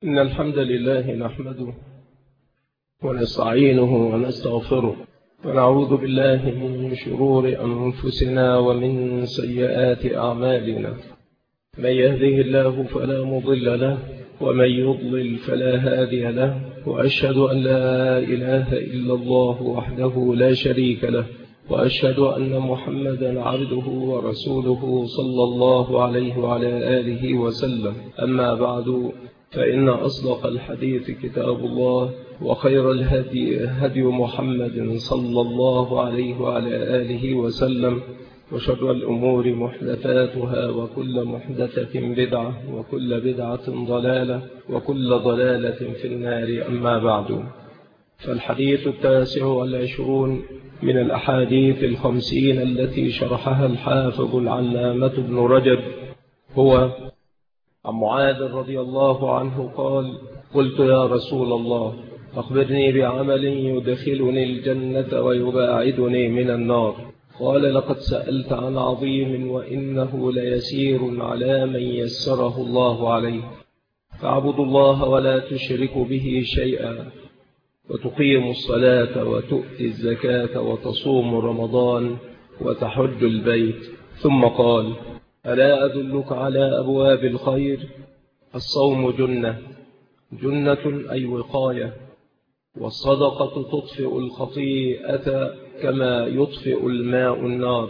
إن الحمد لله نحمده ونستعينه ونستغفره ونعوذ بالله من شرور أنفسنا ومن سيئات أعمالنا. من يهده الله فلا مضل له ومن يضلل فلا هادي له، وأشهد أن لا إله إلا الله وحده لا شريك له، وأشهد أن محمدا عبده ورسوله صلى الله عليه وعلى آله وسلم. أما بعد، فإن أصدق الحديث كتاب الله، وخير الهدي هدي محمد صلى الله عليه وعلى آله وسلم، وشر الأمور محدثاتها، وكل محدثة بدعة، وكل بدعة ضلالة، وكل ضلالة في النار. أما بعد، فالحديث 29 من الأحاديث 50 التي شرحها الحافظ العلامة ابن رجب هو عن معاذ رضي الله عنه قال: قلت يا رسول الله أخبرني بعمل يدخلني الجنة ويباعدني من النار. قال: لقد سألت عن عظيم وإنه ليسير على من يسره الله عليه، فاعبد الله ولا تشرك به شيئا، وتقيم الصلاة وتؤتي الزكاة وتصوم رمضان وتحج البيت. ثم قال: ألا أدلك على أبواب الخير؟ الصوم جنة، جنة أي وقاية، والصدقة تطفئ الخطيئة كما يطفئ الماء النار.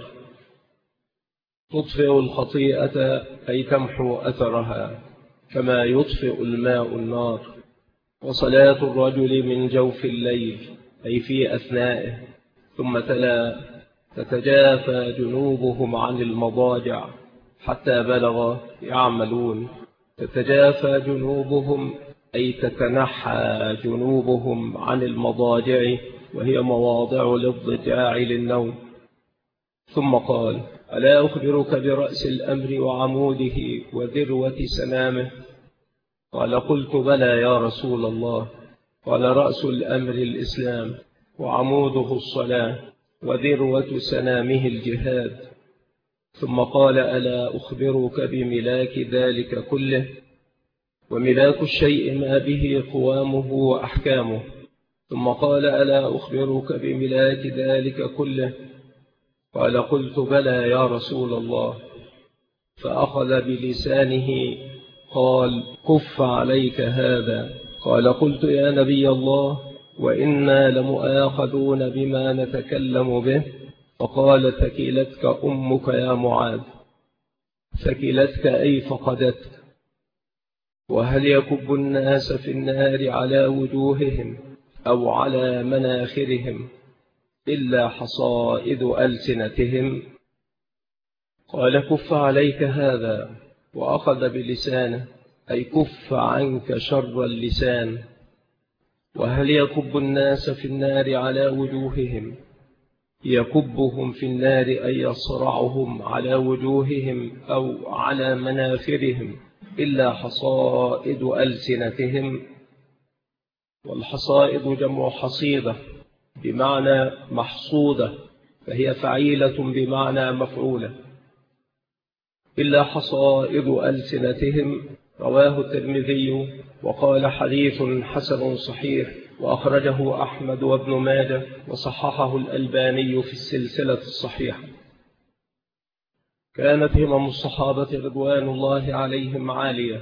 تطفئ الخطيئة أي تمحو أثرها كما يطفئ الماء النار. وصلاة الرجل من جوف الليل أي في أثنائه. ثم تلا: تتجافى جنوبهم عن المضاجع حتى بلغ يعملون. تتجافى جنوبهم أي تتنحى جنوبهم عن المضاجع، وهي مواضع الاضطجاع للنوم. ثم قال: ألا أخبرك برأس الأمر وعموده وذروة سنامه؟ قال: قلت بلى يا رسول الله. قال: رأس الأمر الإسلام، وعموده الصلاة، وذروة سنامه الجهاد. ثم قال: ألا أخبرك بملاك ذلك كله؟ وملاك الشيء ما به قوامه وأحكامه. ثم قال: ألا أخبرك بملاك ذلك كله؟ قال: قلت بلى يا رسول الله. فأخذ بلسانه قال: كف عليك هذا. قال: قلت يا نبي الله، وإنا لمؤاخذون بما نتكلم به. فقال: ثكلتك أمك يا معاذ. ثكلتك أي فقدتك. وهل يكب الناس في النار على وجوههم أو على مناخرهم إلا حصائد ألسنتهم؟ قال: كف عليك هذا. وأخذ بلسانه أي كف عنك شر اللسان. وهل يكب الناس في النار على وجوههم؟ يكبهم في النار أي يصرعهم على وجوههم أو على مناخرهم إلا حصائد ألسنتهم. والحصائد جمع حصيدة بمعنى محصودة، فهي فعيلة بمعنى مفعولة. إلا حصائد ألسنتهم. رواه الترمذي وقال: حديث حسن صحيح، وأخرجه أحمد وابن ماجه، وصححه الألباني في السلسلة الصحيحة. كانت همم الصحابة رضوان الله عليهم عالية.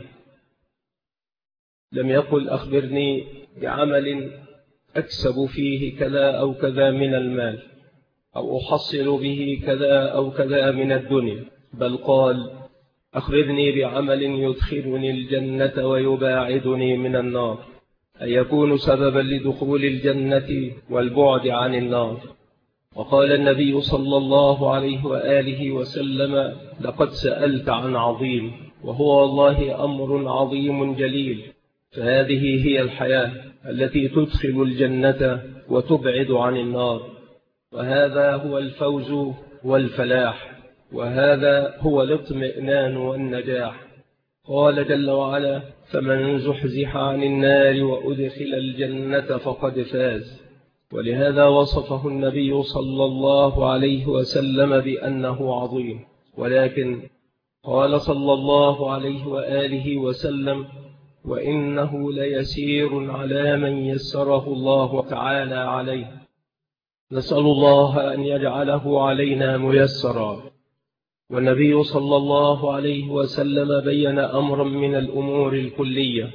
لم يقل: أخبرني بعمل أكسب فيه كذا أو كذا من المال، أو أحصل به كذا أو كذا من الدنيا، بل قال: أخبرني بعمل يدخلني الجنة ويباعدني من النار، أي يكون سببا لدخول الجنة والبعد عن النار. وقال النبي صلى الله عليه وآله وسلم: لقد سألت عن عظيم، وهو والله أمر عظيم جليل. فهذه هي الحياة التي تدخل الجنة وتبعد عن النار، وهذا هو الفوز والفلاح، وهذا هو الاطمئنان والنجاح. قال جل وعلا: فمن زحزح عن النار وأدخل الجنة فقد فاز. ولهذا وصفه النبي صلى الله عليه وسلم بأنه عظيم. ولكن قال صلى الله عليه وآله وسلم: وإنه ليسير على من يسره الله تعالى عليه. نسأل الله أن يجعله علينا ميسرا. والنبي صلى الله عليه وسلم بين أمرا من الأمور الكلية،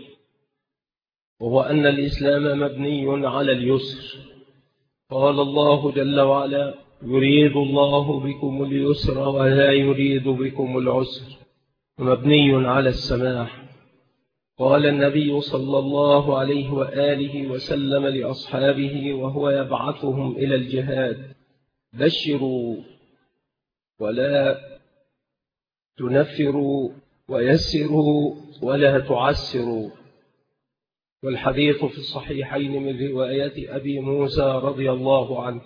وهو أن الإسلام مبني على اليسر. قال الله جل وعلا: يريد الله بكم اليسر ولا يريد بكم العسر، مبني على السماح. قال النبي صلى الله عليه وآله وسلم لأصحابه وهو يبعثهم إلى الجهاد: بشروا ولا تنفروا، ويسروا ولا تعسروا. والحديث في الصحيحين من رواية أبي موسى رضي الله عنه: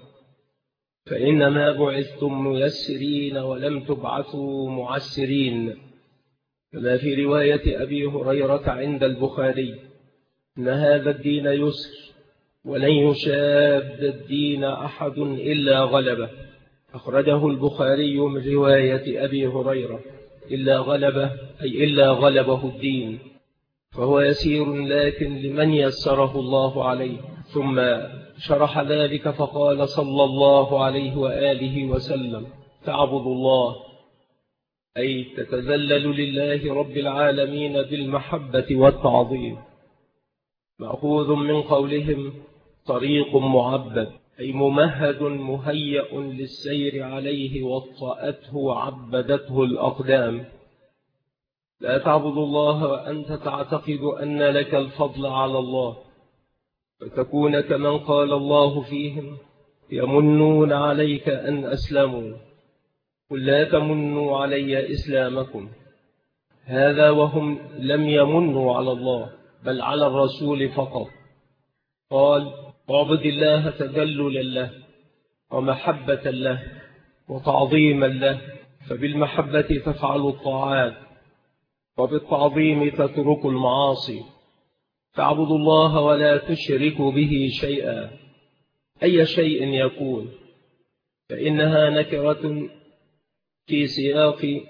فإنما بعثتم ميسرين ولم تبعثوا معسرين. كما في رواية أبي هريرة عند البخاري: إن هذا الدين يسر ولن يشاد الدين أحد إلا غلبه. أخرجه البخاري من رواية أبي هريرة: إلا غلبه، أي إلا غلبه الدين. فهو يسير لكن لمن يسره الله عليه. ثم شرح ذلك فقال صلى الله عليه وآله وسلم: تعبد الله أي تتذلل لله رب العالمين بالمحبة والتعظيم. مأخوذ من قولهم: طريق معبد، أي ممهد مهيأ للسير عليه، وطأته وعبدته الأقدام. لا تعبد الله وأنت تعتقد أن لك الفضل على الله، فتكون كمن قال الله فيهم: يمنون عليك أن أسلموا، قل لا تمنوا علي إسلامكم. هذا وهم لم يمنوا على الله بل على الرسول فقط. قال: اعبد الله تذللا له ومحبة له وتعظيما له، فبالمحبة تفعل الطاعات، وبالتعظيم تترك المعاصي. تعبد الله ولا تشرك به شيئا، أي شيء يكون، فإنها نكرة في سياق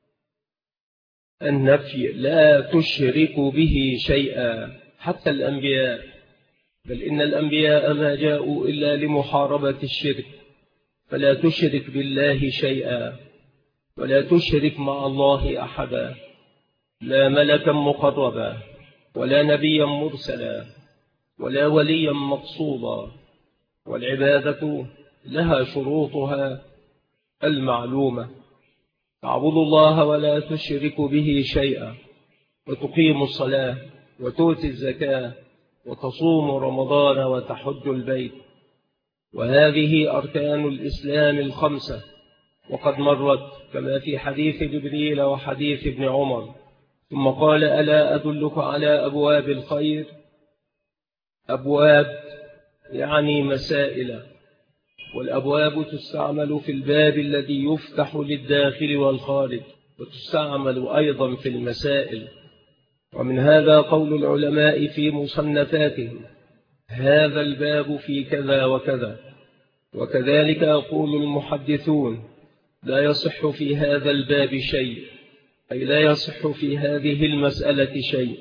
النفي، لا تشرك به شيئا. حتى الأنبياء، بل إن الأنبياء ما جاءوا إلا لمحاربة الشرك، فلا تشرك بالله شيئا، ولا تشرك مع الله أحدا، لا ملكا مقربا، ولا نبيا مرسلا، ولا وليا مقصودا. والعبادة لها شروطها المعلومة. تعبد الله ولا تشرك به شيئا، وتقيم الصلاة، وتؤتي الزكاة، وتصوم رمضان، وتحج البيت. وهذه أركان الإسلام الخمسة، وقد مرت كما في حديث جبريل وحديث ابن عمر. ثم قال: ألا أدلك على أبواب الخير؟ أبواب يعني مسائل، والأبواب تستعمل في الباب الذي يفتح للداخل والخارج، وتستعمل أيضا في المسائل. ومن هذا قول العلماء في مصنفاتهم: هذا الباب في كذا وكذا. وكذلك يقول المحدثون: لا يصح في هذا الباب شيء، أي لا يصح في هذه المسألة شيء.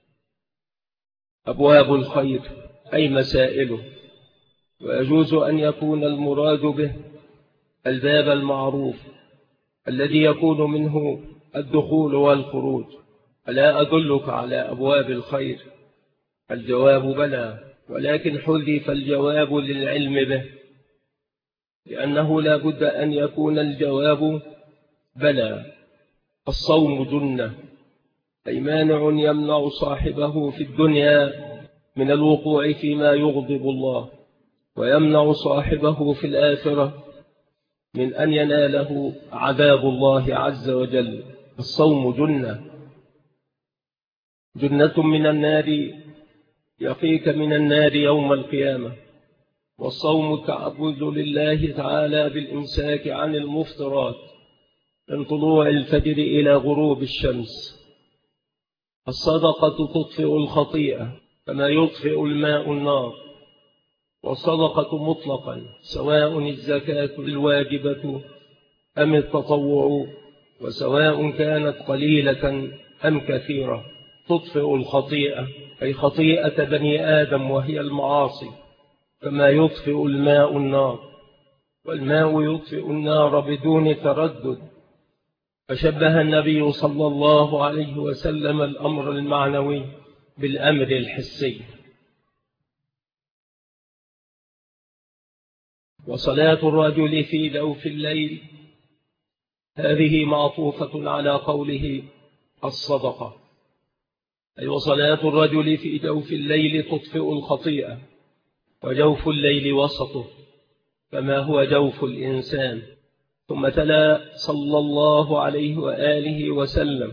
أبواب الخير أي مسائله. ويجوز أن يكون المراد به الباب المعروف الذي يكون منه الدخول والخروج. ألا أدلك على أبواب الخير؟ الجواب بلى، ولكن حذف الجواب للعلم به، لأنه لا بد أن يكون الجواب بلى. الصوم جنة، أي مانع يمنع صاحبه في الدنيا من الوقوع فيما يغضب الله، ويمنع صاحبه في الآخرة من أن يناله عذاب الله عز وجل. الصوم جنة، جنة من النار، يقيك من النار يوم القيامة. والصوم التعبد لله تعالى بالإمساك عن المفطرات من طلوع الفجر إلى غروب الشمس. الصدقة تطفئ الخطيئة كما يطفئ الماء النار. والصدقة مطلقا، سواء الزكاة الواجبة أم التطوع، وسواء كانت قليلة أم كثيرة، تطفئ الخطيئة، أي خطيئة بني آدم وهي المعاصي، كما يطفئ الماء النار، والماء يطفئ النار بدون تردد. فشبه النبي صلى الله عليه وسلم الأمر المعنوي بالأمر الحسي. وصلاة الرجل في جوف الليل هذه معطوفة على قوله الصدقة، أي وصلاة الرجل في جوف الليل تطفئ الخطيئة، وجوف الليل وسطه كما هو جوف الإنسان. ثم تلا صلى الله عليه وآله وسلم: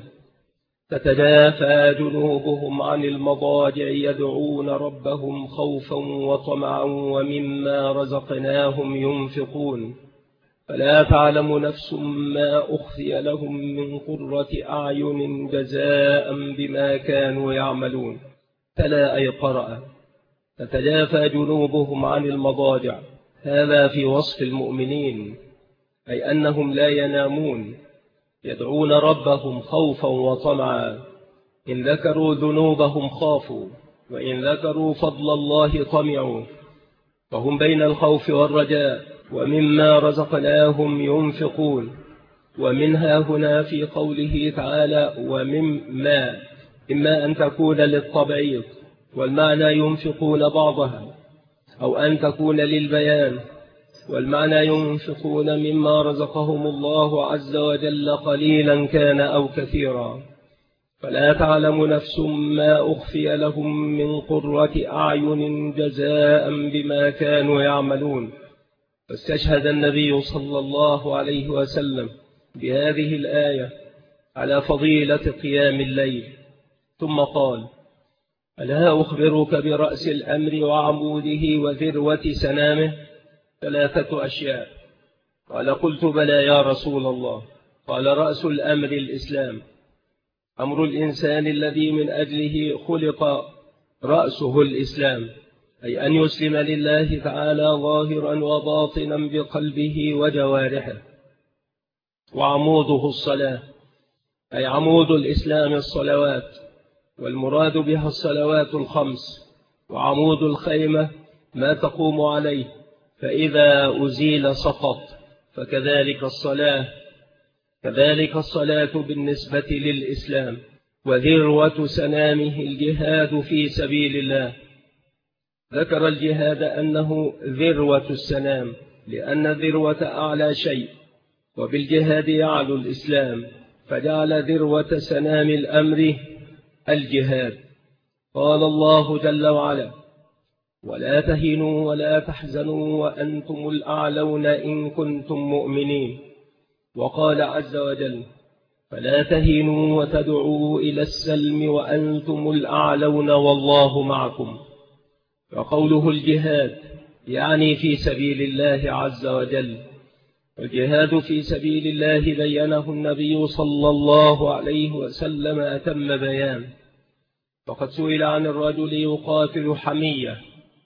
تتجافى جنوبهم عن المضاجع يدعون ربهم خوفا وطمعا ومما رزقناهم ينفقون فلا تعلم نفس ما أخفي لهم من قرة أعين جزاء بما كانوا يعملون. تلا أي قرأ: تتجافى جنوبهم عن المضاجع، هذا في وصف المؤمنين، أي أنهم لا ينامون، يدعون ربهم خوفا وطمعا. إن ذكروا ذنوبهم خافوا، وإن ذكروا فضل الله طمعوا، فهم بين الخوف والرجاء. ومما رزقناهم ينفقون، ومنها هنا في قوله تعالى ومما، إما أن تكون للتبعيض والمعنى ينفقون بعضها، أو أن تكون للبيان والمعنى ينفقون مما رزقهم الله عز وجل قليلا كان أو كثيرا. فلا تعلم نفس ما أخفي لهم من قرة أعين جزاء بما كانوا يعملون. فاستشهد النبي صلى الله عليه وسلم بهذه الآية على فضيلة قيام الليل، ثم قال: ألا أخبرك برأس الأمر وعموده وذروة سنامه؟ 3 أشياء. قال: قلت بلى يا رسول الله. قال: رأس الأمر الإسلام، أمر الإنسان الذي من أجله خلق رأسه الإسلام، أي أن يسلم لله تعالى ظاهرا وباطنا بقلبه وجوارحه. وعموده الصلاة، أي عمود الإسلام الصلوات، والمراد بها الصلوات الخمس. وعمود الخيمة ما تقوم عليه، فإذا أزيل سقط. فكذلك الصلاة، كذلك الصلاة بالنسبة للإسلام. وذروة سنامه الجهاد في سبيل الله. ذكر الجهاد أنه ذروة السنام، لأن الذروة أعلى شيء، وبالجهاد يعلو الإسلام، فجعل ذروة سنام الأمر الجهاد. قال الله جل وعلا: ولا تهنوا ولا تحزنوا وأنتم الأعلون إن كنتم مؤمنين. وقال عز وجل: فلا تهنوا وتدعوا إلى السلم وأنتم الأعلون والله معكم. وقوله الجهاد يعني في سبيل الله عز وجل. الجهاد في سبيل الله بينه النبي صلى الله عليه وسلم أتم بيان. فقد سئل عن الرجل يقاتل حمية،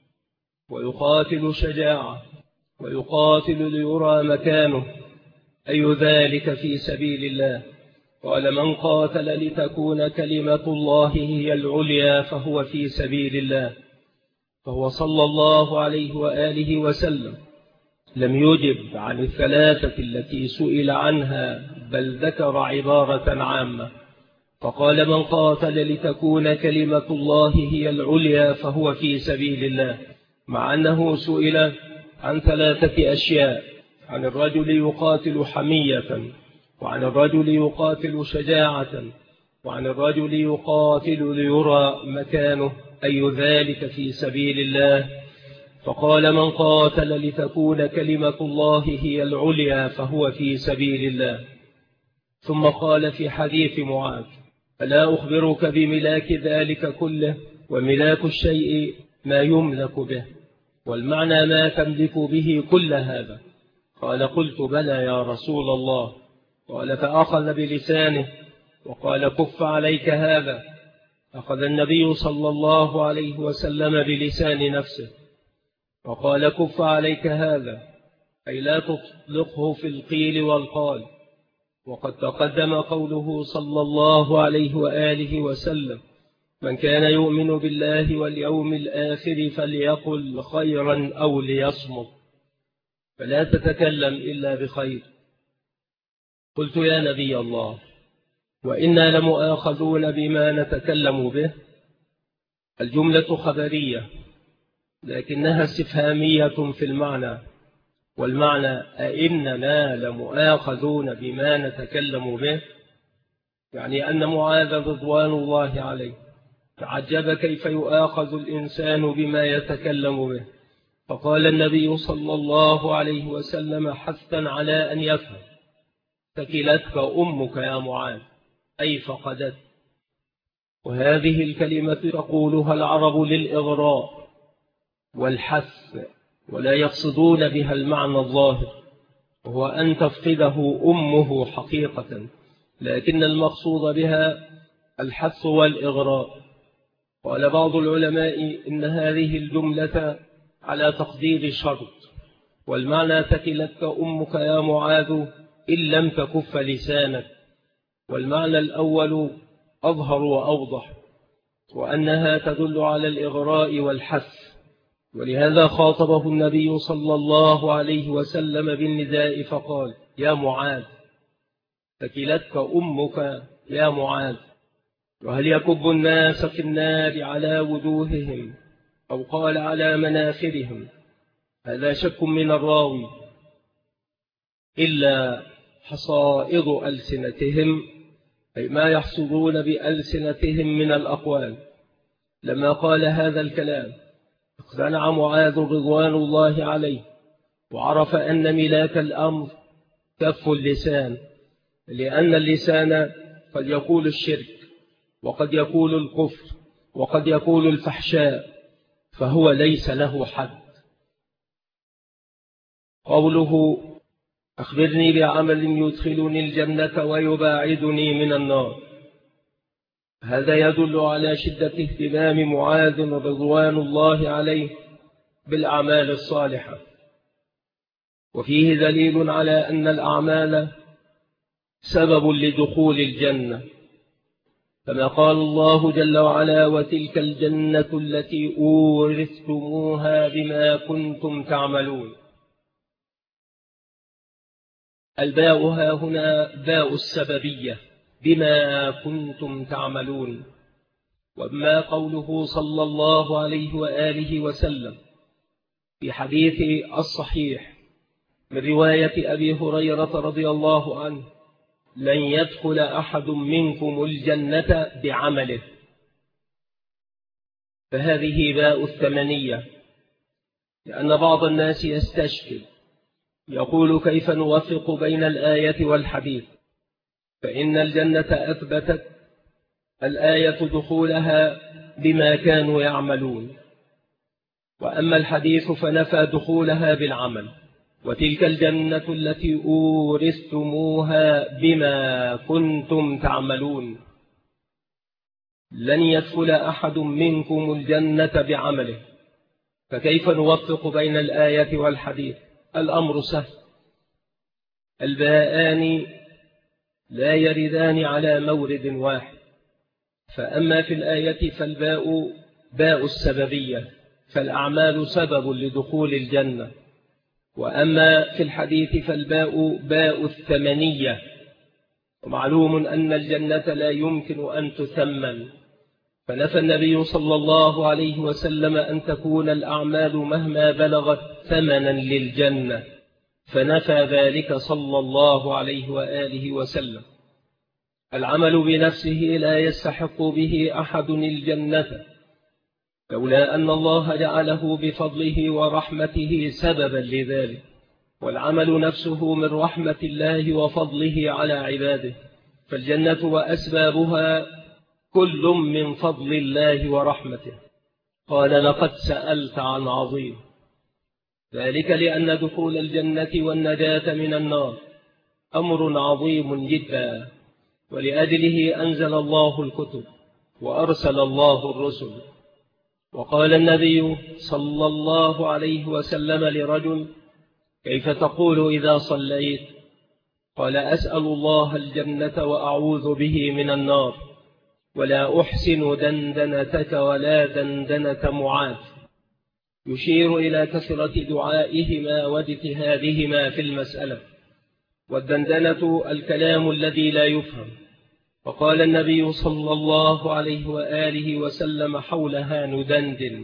ويقاتل شجاعة، ويقاتل ليرى مكانه، أي ذلك في سبيل الله؟ قال: من قاتل لتكون كلمة الله هي العليا فهو في سبيل الله. فهو صلى الله عليه وآله وسلم لم يجب عن 3 التي سئل عنها، بل ذكر عبارة عامة، فقال: من قاتل لتكون كلمة الله هي العليا فهو في سبيل الله، مع أنه سئل عن 3 أشياء: عن الرجل يقاتل حمية، وعن الرجل يقاتل شجاعة، وعن الرجل يقاتل ليرى مكانه، أي ذلك في سبيل الله. فقال: من قاتل لتكون كلمة الله هي العليا فهو في سبيل الله. ثم قال في حديث معاذ: ألا أخبرك بملاك ذلك كله؟ وملاك الشيء ما يملك به، والمعنى ما تملك به كل هذا. قال: قلت بلى يا رسول الله. قال: فأخذ بلسانه وقال: كف عليك هذا. أخذ النبي صلى الله عليه وسلم بلسان نفسه وقال: كف عليك هذا، أي لا تطلقه في القيل والقال. وقد تقدم قوله صلى الله عليه وآله وسلم: من كان يؤمن بالله واليوم الآخر فليقل خيرا أو ليصمت، فلا تتكلم إلا بخير. قلت يا نبي الله، وإنا لمؤاخذون بما نتكلم به؟ الجملة خبرية لكنها استفهامية في المعنى، والمعنى أئننا لمؤاخذون بما نتكلم به، يعني أن معاذ رضوان الله عليه تعجب كيف يؤاخذ الإنسان بما يتكلم به، فقال النبي صلى الله عليه وسلم حثا على أن يفهم: ثكلتك أمك يا معاذ، أي فقدت. وهذه الكلمة تقولها العرب للإغراء والحث، ولا يقصدون بها المعنى الظاهر وهو أن تفقده أمه حقيقة، لكن المقصود بها الحث والإغراء. قال بعض العلماء إن هذه الجملة على تقدير شرط، والمعنى ثكلتك أمك يا معاذ إن لم تكف لسانك، والمعنى الأول أظهر وأوضح، وأنها تدل على الإغراء والحث، ولهذا خاطبه النبي صلى الله عليه وسلم بالنداء فقال: يا معاذ، ثكلتك أمك يا معاذ. وهل يكب الناس في النار على وجوههم أو قال على مناخرهم؟ هذا شك من الراوي، إلا حصائد ألسنتهم، أي ما يحصدون بألسنتهم من الأقوال. لما قال هذا الكلام اقتنع معاذ رضوان الله عليه، وعرف أن ملاك الأمر كف اللسان، لأن اللسان قد يقول الشرك، وقد يقول الكفر، وقد يقول الفحشاء، فهو ليس له حد. قوله: أخبرني بعمل يدخلني الجنة ويباعدني من النار، هذا يدل على شدة اهتمام معاذ رضوان الله عليه بالأعمال الصالحة، وفيه دليل على أن الأعمال سبب لدخول الجنة، كما قال الله جل وعلا: وتلك الجنة التي أورثتموها بما كنتم تعملون. الباء ها هنا باء السببية، بما كنتم تعملون. وما قوله صلى الله عليه وآله وسلم في حديث الصحيح من رواية أبي هريرة رضي الله عنه: لن يدخل أحد منكم الجنة بعمله، فهذه باء الثمنية، لأن بعض الناس يستشكل يقول: كيف نوفق بين الآية والحديث؟ فإن الجنة أثبتت الآية دخولها بما كانوا يعملون، وأما الحديث فنفى دخولها بالعمل. وتلك الجنة التي أورثتموها بما كنتم تعملون، لن يدخل أحد منكم الجنة بعمله، فكيف نوفق بين الآية والحديث؟ الأمر سهل، الباءان لا يردان على مورد واحد، فأما في الآية فالباء باء السببية، فالأعمال سبب لدخول الجنة، وأما في الحديث فالباء باء الثمنية، ومعلوم أن الجنة لا يمكن أن تثمن، فنفى النبي صلى الله عليه وسلم أن تكون الأعمال مهما بلغت ثمنا للجنة، فنفى ذلك صلى الله عليه وآله وسلم. العمل بنفسه لا يستحق به أحد الجنة، لولا أن الله جعله بفضله ورحمته سببا لذلك، والعمل نفسه من رحمة الله وفضله على عباده، فالجنة وأسبابها كل من فضل الله ورحمته. قال: لقد سألت عن عظيم، ذلك لأن دخول الجنة والنجاة من النار أمر عظيم جدا، ولأجله أنزل الله الكتب وأرسل الله الرسل. وقال النبي صلى الله عليه وسلم لرجل: كيف تقول إذا صليت؟ قال: أسأل الله الجنة وأعوذ به من النار. ولا أحسن دندنتك ولا دندنة معاذ، يشير إلى كثرة دعائهما واجتهادهما في المسألة. والدندنة الكلام الذي لا يفهم، فقال النبي صلى الله عليه وآله وسلم حولها ندندن،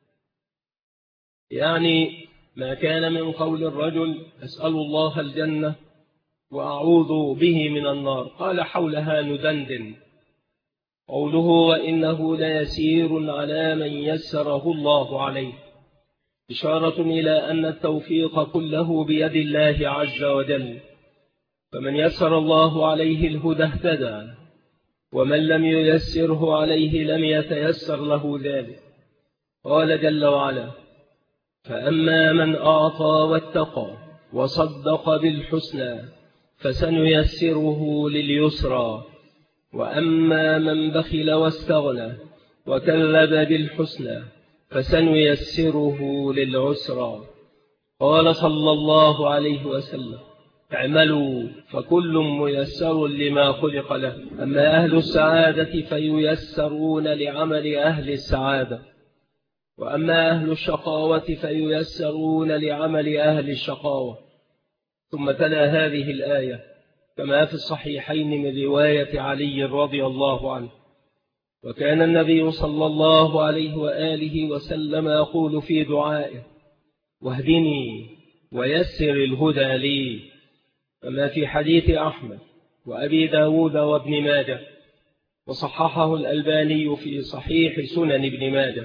يعني ما كان من قول الرجل أسأل الله الجنة وأعوذ به من النار، قال حولها ندندن. قوله وإنه ليسير على من يسره الله عليه، إشارة إلى أن التوفيق كله بيد الله عز وجل، فمن يسر الله عليه الهدى اهتدى، ومن لم ييسره عليه لم يتيسر له ذلك. قال جل وعلا فأما من أعطى واتقى وصدق بالحسنى فسنيسره لليسرى، وأما من بخل واستغنى وكذب بالحسنى فسنيسره للعسرى. قال صلى الله عليه وسلم اعملوا فكل ميسر لما خلق له. أما أهل السعادة فييسرون لعمل أهل السعادة، وأما أهل الشقاوة فييسرون لعمل أهل الشقاوة. ثم تلا هذه الآية كما في الصحيحين من رواية علي رضي الله عنه: وكان النبي صلى الله عليه وآله وسلم يقول في دعائه واهدني ويسر الهدى لي، كما في حديث أحمد وأبي داود وابن ماجه، وصححه الألباني في صحيح سنن ابن ماجه.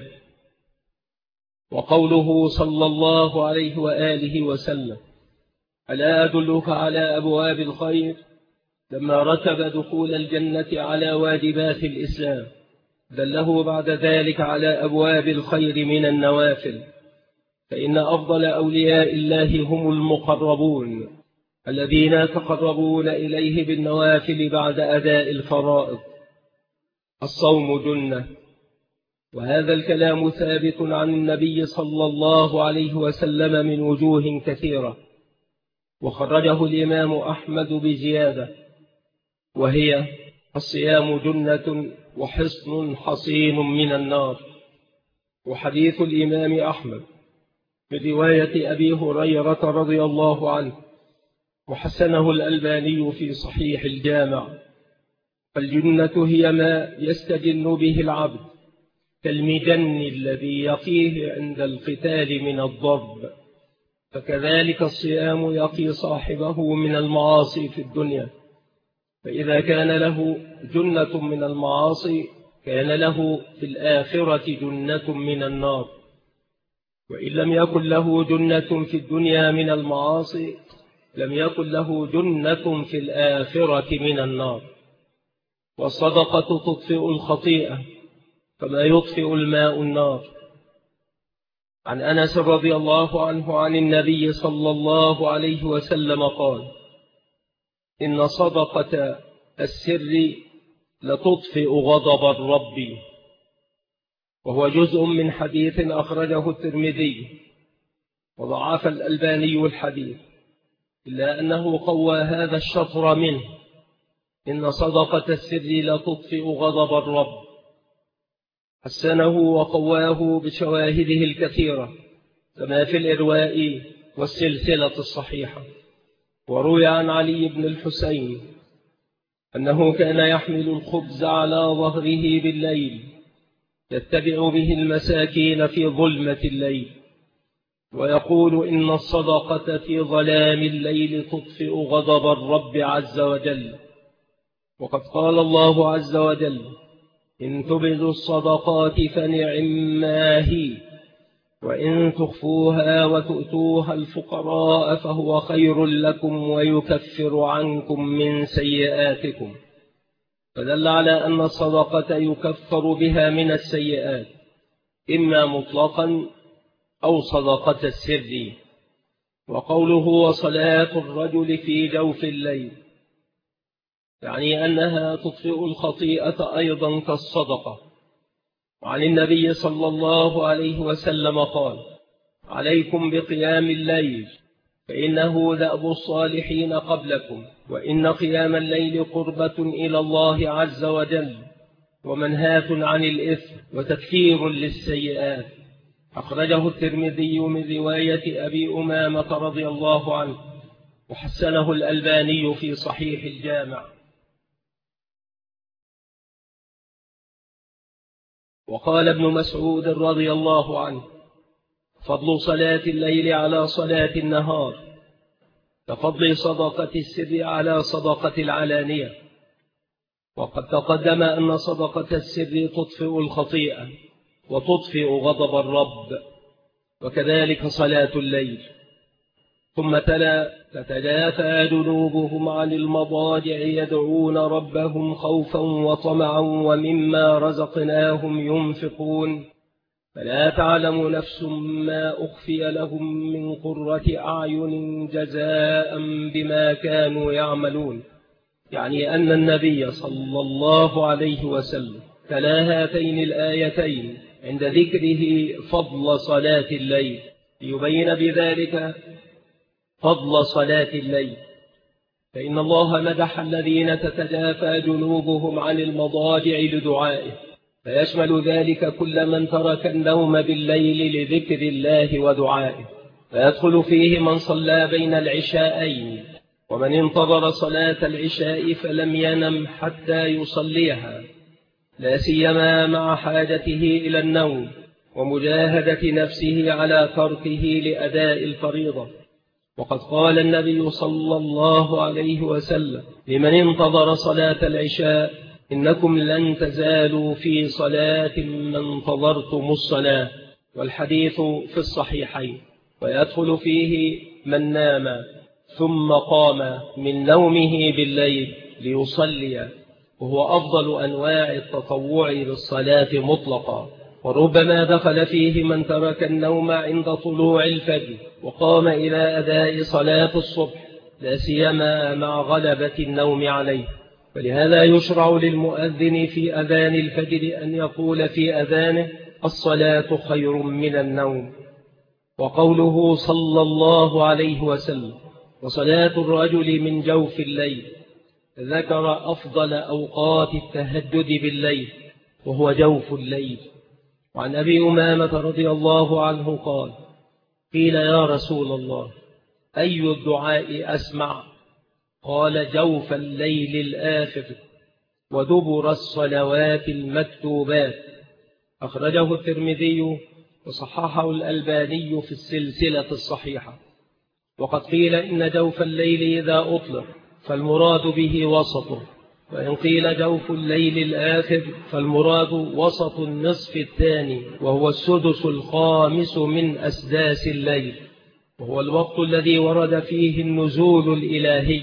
وقوله صلى الله عليه وآله وسلم ألا أدلك على أبواب الخير، لما رتب دخول الجنة على واجبات الإسلام دله بعد ذلك على أبواب الخير من النوافل، فإن أفضل أولياء الله هم المقربون الذين يتقربون إليه بالنوافل بعد أداء الفرائض. الصوم جنة، وهذا الكلام ثابت عن النبي صلى الله عليه وسلم من وجوه كثيرة، وخرجه الإمام أحمد بزيادة، وهي الصيام جنة وحصن حصين من النار. وحديث الإمام أحمد برواية أبي هريرة رضي الله عنه، وحسنه الألباني في صحيح الجامع: الجنة هي ما يستجن به العبد كالمجن الذي يقيه عند القتال من الضرب، فكذلك الصيام يقي صاحبه من المعاصي في الدنيا، فإذا كان له جنة من المعاصي كان له في الآخرة جنة من النار، وإن لم يكن له جنة في الدنيا من المعاصي لم يكن له جنة في الآخرة من النار. والصدقة تطفئ الخطيئة كما يطفئ الماء النار. عن أنس رضي الله عنه عن النبي صلى الله عليه وسلم قال: إن صدقة السر لتطفئ غضب الرب. وهو جزء من حديث أخرجه الترمذي، وضعف الألباني الحديث، إلا أنه قوى هذا الشطر منه: إن صدقة السر لتطفئ غضب الرب. حسنه وقواه بشواهده الكثيرة كما في الإرواء والسلسلة الصحيحة. وروي عن علي بن الحسين أنه كان يحمل الخبز على ظهره بالليل يتبع به المساكين في ظلمة الليل، ويقول: إن الصدقة في ظلام الليل تطفئ غضب الرب عز وجل. وقد قال الله عز وجل: إن تبدوا الصدقات فنعما هي، وإن تخفوها وتؤتوها الفقراء فهو خير لكم ويكفر عنكم من سيئاتكم. فدل على أن الصدقة يكفر بها من السيئات، إما مطلقا أو صدقة السر. وقوله وصلاة الرجل في جوف الليل يعني أنها تطفئ الخطيئة أيضا كالصدقة. وعن النبي صلى الله عليه وسلم قال: عليكم بقيام الليل فإنه دأب الصالحين قبلكم، وإن قيام الليل قربة إلى الله عز وجل، ومنهاة عن الإثم وتكفير للسيئات. أخرجه الترمذي من رواية أبي أمامة رضي الله عنه، وحسنه الألباني في صحيح الجامع. وقال ابن مسعود رضي الله عنه: فضل صلاة الليل على صلاة النهار كفضل صدقة السر على صدقة العلانية. وقد تقدم أن صدقة السر تطفئ الخطيئة وتطفئ غضب الرب، وكذلك صلاة الليل. ثم تلا: تتجافى جنوبهم عن المضاجع يدعون ربهم خوفا وطمعا ومما رزقناهم ينفقون فلا تعلم نفس ما أخفي لهم من قرة أعين جزاء بما كانوا يعملون. يعني أن النبي صلى الله عليه وسلم تلا هاتين الآيتين عند ذكره فضل صلاة الليل، ليبين بذلك فضل صلاة الليل. فإن الله مدح الذين تتجافى جنوبهم عن المضاجع لدعائه، فيشمل ذلك كل من ترك النوم بالليل لذكر الله ودعائه، فيدخل فيه من صلى بين العشاءين، ومن انتظر صلاة العشاء فلم ينم حتى يصليها، لا سيما مع حاجته إلى النوم ومجاهدة نفسه على تركه لأداء الفريضة. وقد قال النبي صلى الله عليه وسلم لمن انتظر صلاة العشاء: إنكم لن تزالوا في صلاة ما انتظرتم الصلاة. والحديث في الصحيحين. ويدخل فيه من نام ثم قام من نومه بالليل ليصلي، وهو أفضل أنواع التطوع بالصلاة مطلقا. وربما دخل فيه من ترك النوم عند طلوع الفجر وقام إلى أداء صلاة الصبح، لا سيما مع غلبة النوم عليه. فلهذا يشرع للمؤذن في أذان الفجر أن يقول في أذانه: الصلاة خير من النوم. وقوله صلى الله عليه وسلم: وصلاة الرجل من جوف الليل، ذكر أفضل أوقات التهجد بالليل وهو جوف الليل. وعن أبي أمامة رضي الله عنه قال: قيل يا رسول الله أي الدعاء أسمع؟ قال: جوف الليل الآخر ودبر الصلوات المكتوبات. أخرجه الترمذي وصححه الألباني في السلسلة الصحيحة. وقد قيل إن جوف الليل إذا أطلق فالمراد به وسطه، وإن قيل جوف الليل الآخر فالمراد وسط النصف الثاني، وهو السدس الخامس من أسداس الليل، وهو الوقت الذي ورد فيه النزول الإلهي.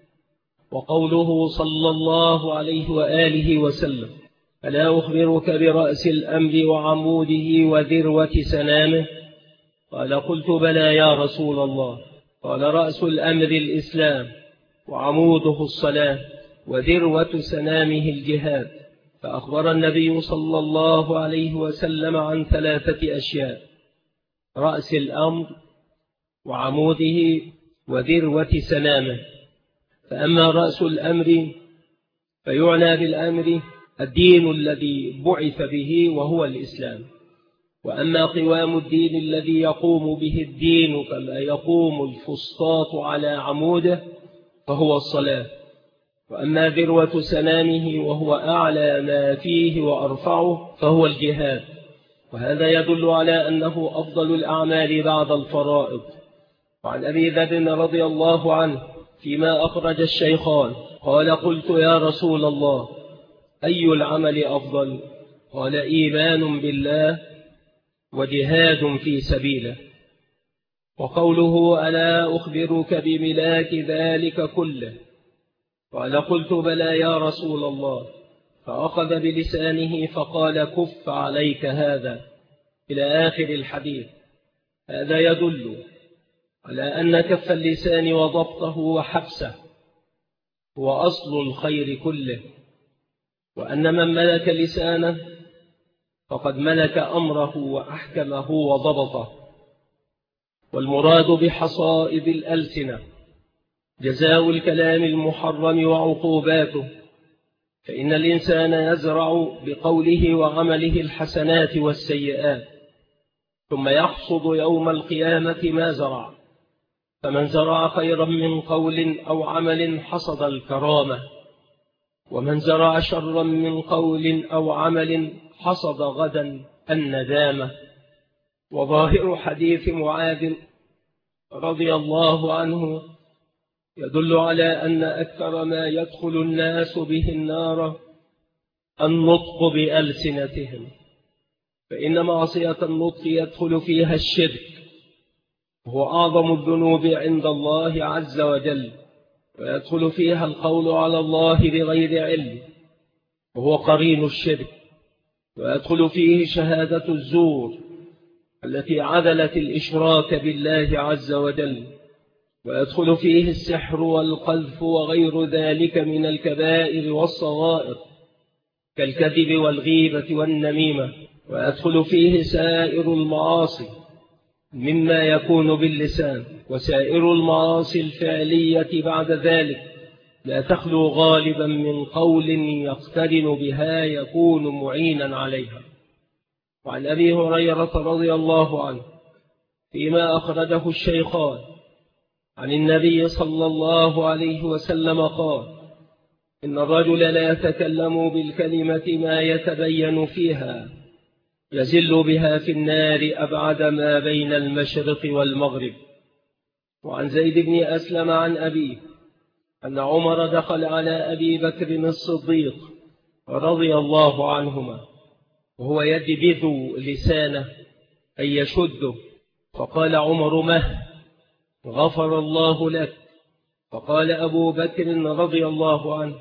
وقوله صلى الله عليه وآله وسلم: ألا أخبرك برأس الأمر وعموده وذروة سنامه؟ قال: قلت بلى يا رسول الله. قال: رأس الأمر الإسلام، وعموده الصلاة، وذروة سنامه الجهاد. فأخبر النبي صلى الله عليه وسلم عن 3 أشياء: رأس الأمر وعموده وذروة سنامه. فأما رأس الأمر فيعنى بالأمر الدين الذي بعث به وهو الإسلام. وأما قوام الدين الذي يقوم به الدين كما يقوم الفسطاط على عموده فهو الصلاة. وأما ذروة سنامه وهو أعلى ما فيه وأرفعه فهو الجهاد. وهذا يدل على أنه أفضل الأعمال بعد الفرائض. وعن أبي ذر رضي الله عنه فيما أخرج الشيخان قال: قلت يا رسول الله أي العمل أفضل؟ قال: إيمان بالله وجهاد في سبيله. وقوله: ألا أخبرك بملاك ذلك كله؟ قال: قلت بلى يا رسول الله. فأخذ بلسانه فقال: كف عليك هذا، إلى آخر الحديث. هذا يدل على أن كف اللسان وضبطه وحبسه هو أصل الخير كله، وأن من ملك لسانه فقد ملك أمره وأحكمه وضبطه. والمراد بحصائد الألسنة جزاء الكلام المحرم وعقوباته، فإن الإنسان يزرع بقوله وعمله الحسنات والسيئات، ثم يحصد يوم القيامة ما زرع. فمن زرع خيرا من قول أو عمل حصد الكرامة، ومن زرع شرا من قول أو عمل حصد غدا الندامة. وظاهر حديث معاذ رضي الله عنه يدل على أن أكثر ما يدخل الناس به النار النطق بألسنتهم، فإن معصية النطق يدخل فيها الشرك، وهو أعظم الذنوب عند الله عز وجل، ويدخل فيها القول على الله بغير علم، وهو قرين الشرك، ويدخل فيه شهادة الزور التي عدلت الإشراك بالله عز وجل، ويدخل فيه السحر والقذف وغير ذلك من الكبائر والصغائر كالكذب والغيبة والنميمة، ويدخل فيه سائر المعاصي مما يكون باللسان. وسائر المعاصي الفعلية بعد ذلك لا تخلو غالبا من قول يقترن بها يكون معينا عليها. وعن أبي هريرة رضي الله عنه فيما أخرجه الشيخان عن النبي صلى الله عليه وسلم قال: إن الرجل لا يتكلم بالكلمة ما يتبين فيها يزل بها في النار أبعد ما بين المشرق والمغرب. وعن زيد بن أسلم عن أبيه أن عمر دخل على أبي بكر الصديق رضي الله عنهما وهو يدبذ لسانه أي يشده، فقال عمر: مه، غفر الله لك. فقال أبو بكر رضي الله عنه: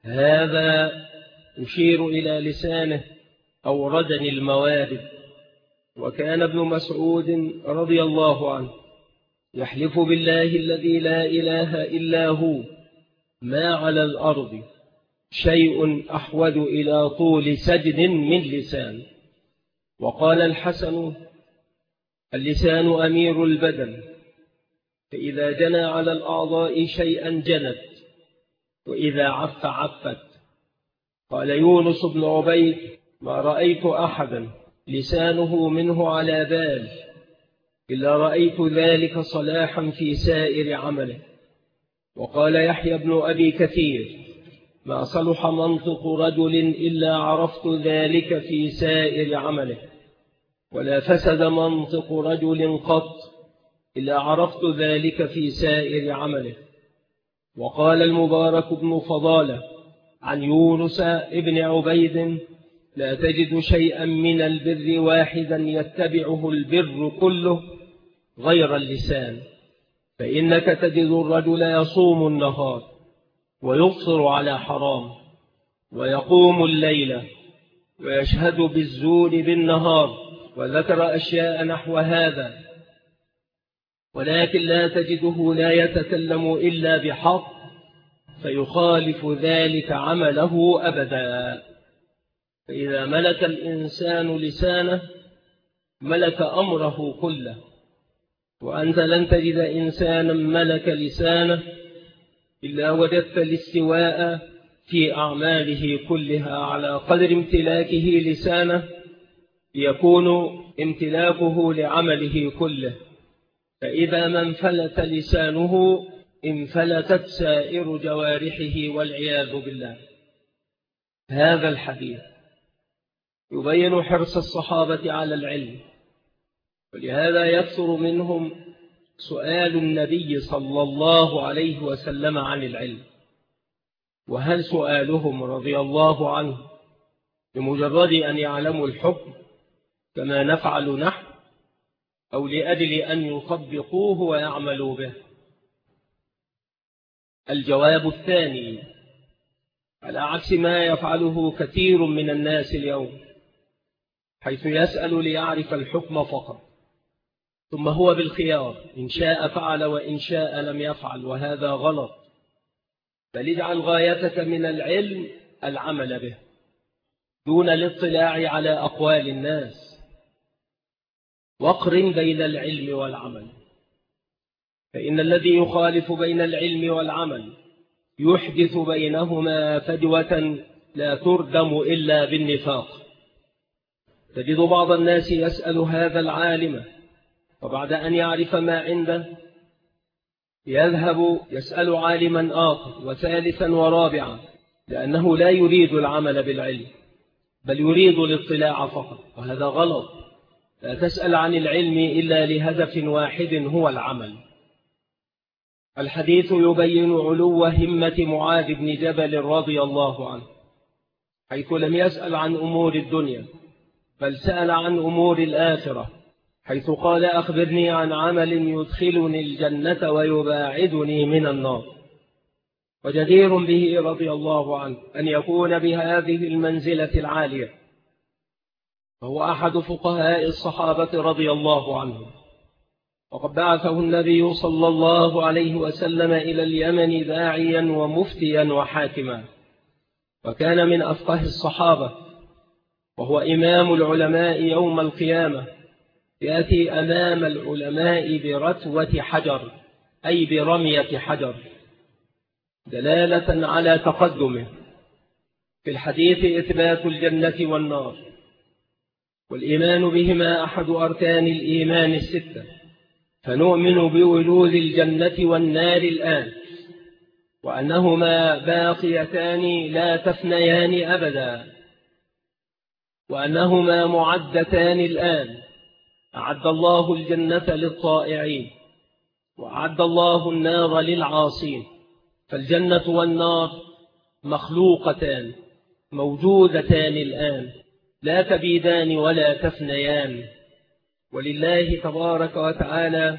هذا يشير إلى لسانه أوردني الموارد. وكان ابن مسعود رضي الله عنه يحلف بالله الذي لا إله إلا هو ما على الأرض شيء أحوج إلى طول سجد من لسان. وقال الحسن: اللسان أمير البدن، فإذا جنى على الأعضاء شيئا جنت، وإذا عف عفت. قال يونس بن عبيد: ما رأيت أحدا لسانه منه على بال إلا رأيت ذلك صلاحا في سائر عمله. وقال يحيى بن أبي كثير: ما صلح منطق رجل إلا عرفت ذلك في سائر عمله، ولا فسد منطق رجل قط إلا عرفت ذلك في سائر عمله. وقال المبارك بن فضالة عن يونس ابن عبيد: لا تجد شيئا من البر واحدا يتبعه البر كله غير اللسان، فإنك تجد الرجل يصوم النهار ويفطر على حرام، ويقوم الليل ويشهد بالزور بالنهار، وذكر أشياء نحو هذا، ولكن لا تجده لا يتكلم إلا بحق فيخالف ذلك عمله أبدا. فإذا ملك الإنسان لسانه ملك أمره كله، وأنت لن تجد إنسانا ملك لسانه إلا وجدت الاستواء في أعماله كلها على قدر امتلاكه لسانه يكون امتلاكه لعمله كله. فإذا ما انفلت لسانه انفلتت سائر جوارحه والعياذ بالله. هذا الحديث يبين حرص الصحابة على العلم، ولهذا يكثر منهم سؤال النبي صلى الله عليه وسلم عن العلم. وهل سؤالهم رضي الله عنه بمجرد أن يعلموا الحكم كما نفعل نحن، أو لأجل أن يطبقوه ويعملوا به؟ الجواب الثاني، على عكس ما يفعله كثير من الناس اليوم، حيث يسأل ليعرف الحكم فقط، ثم هو بالخيار، إن شاء فعل وإن شاء لم يفعل، وهذا غلط. بل اجعل غايتك من العلم العمل به دون الاطلاع على أقوال الناس، واقرن بين العلم والعمل، فإن الذي يخالف بين العلم والعمل يحدث بينهما فجوة لا تردم إلا بالنفاق. تجد بعض الناس يسأل هذا العالم، وبعد أن يعرف ما عنده يذهب يسأل عالما آخر وثالثا ورابعا، لأنه لا يريد العمل بالعلم بل يريد الاطلاع فقط، وهذا غلط. لا تسأل عن العلم إلا لهدف واحد هو العمل. الحديث يبين علو همة معاذ بن جبل رضي الله عنه، حيث لم يسأل عن أمور الدنيا بل سأل عن أمور الآخرة، حيث قال: أخبرني عن عمل يدخلني الجنة ويباعدني من النار. وجدير به رضي الله عنه أن يكون بهذه المنزلة العالية، فهو أحد فقهاء الصحابة رضي الله عنهم، وقد بعثه النبي صلى الله عليه وسلم إلى اليمن داعيا ومفتيا وحاكما، وكان من أفقه الصحابة، وهو إمام العلماء يوم القيامة، يأتي أمام العلماء برتوة حجر أي برمية حجر، دلالة على تقدمه. في الحديث إثبات الجنة والنار، والإيمان بهما أحد أركان الإيمان الستة، فنؤمن بوجود الجنة والنار الآن، وأنهما باقيتان لا تفنيان أبدا، وأنهما معدتان الآن. أعد الله الجنة للطائعين، وأعد الله النار للعاصين، فالجنة والنار مخلوقتان موجودتان الآن، لا تبيدان ولا تفنيان. ولله تبارك وتعالى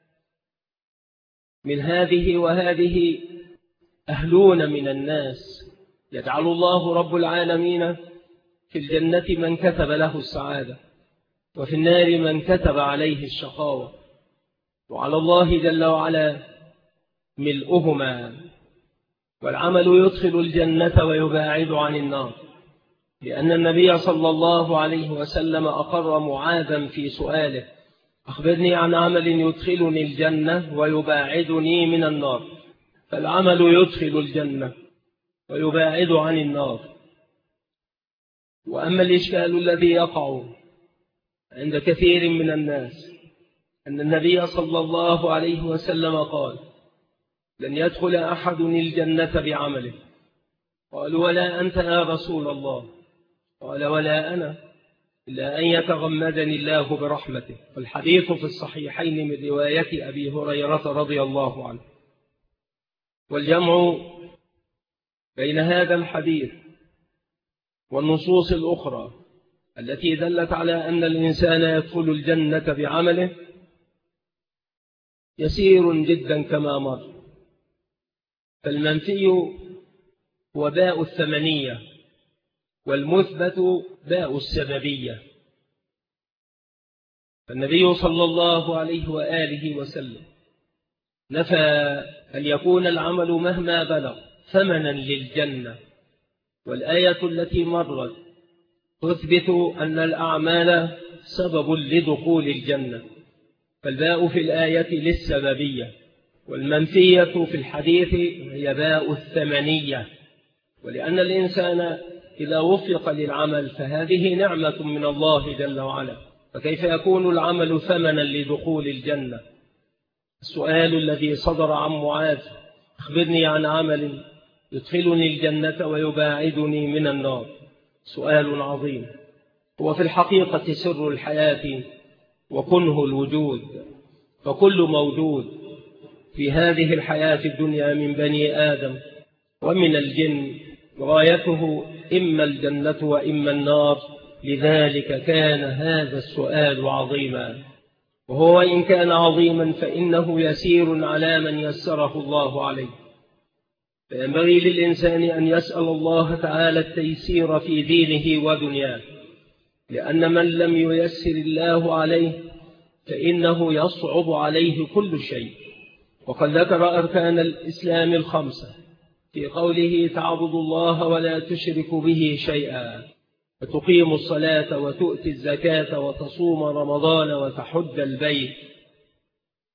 من هذه وهذه أهلون من الناس، يجعل الله رب العالمين في الجنة من كتب له السعادة، وفي النار من كتب عليه الشقاوة، وعلى الله جل وعلا ملؤهما. والعمل يدخل الجنة ويباعد عن النار، لأن النبي صلى الله عليه وسلم أقر معاذا في سؤاله: أخبرني عن عمل يدخلني الجنة ويباعدني من النار. فالعمل يدخل الجنة ويباعد عن النار. وأما الإشكال الذي يقع عند كثير من الناس أن النبي صلى الله عليه وسلم قال: لن يدخل أحد الجنة بعمله. قالوا: ولا أنت يا رسول الله؟ قال: ولا أنا، إلا أن يتغمدني الله برحمته. والحديث في الصحيحين من رواية أبي هريرة رضي الله عنه. والجمع بين هذا الحديث والنصوص الأخرى التي دلت على أن الإنسان يدخل الجنة بعمله يسير جدا كما مر. فالمنفي هو باء الثمنية، والمثبت باء السببية. فالنبي صلى الله عليه وآله وسلم نفى أن يكون العمل مهما بلغ ثمنا للجنة، والآية التي مرت تثبت أن الأعمال سبب لدخول الجنة، فالباء في الآية للسببية، والمنفية في الحديث هي باء الثمنية. ولأن الإنسان إذا وفق للعمل فهذه نعمة من الله جل وعلا، فكيف يكون العمل ثمنا لدخول الجنة؟ السؤال الذي صدر عن معاذ: أخبرني عن عمل يدخلني الجنة ويباعدني من النار، سؤال عظيم، هو في الحقيقة سر الحياة وكنه الوجود. فكل موجود في هذه الحياة الدنيا من بني آدم ومن الجن غايته إما الجنة وإما النار، لذلك كان هذا السؤال عظيما. وهو إن كان عظيما فإنه يسير على من يسره الله عليه، فينبغي للإنسان أن يسأل الله تعالى التيسير في دينه ودنياه، لأن من لم ييسر الله عليه فإنه يصعب عليه كل شيء. وقد ذكر أركان الإسلام الخمسة في قوله: تعبد الله ولا تشرك به شيئا، وتقيم الصلاة وتؤتي الزكاة وتصوم رمضان وتحج البيت.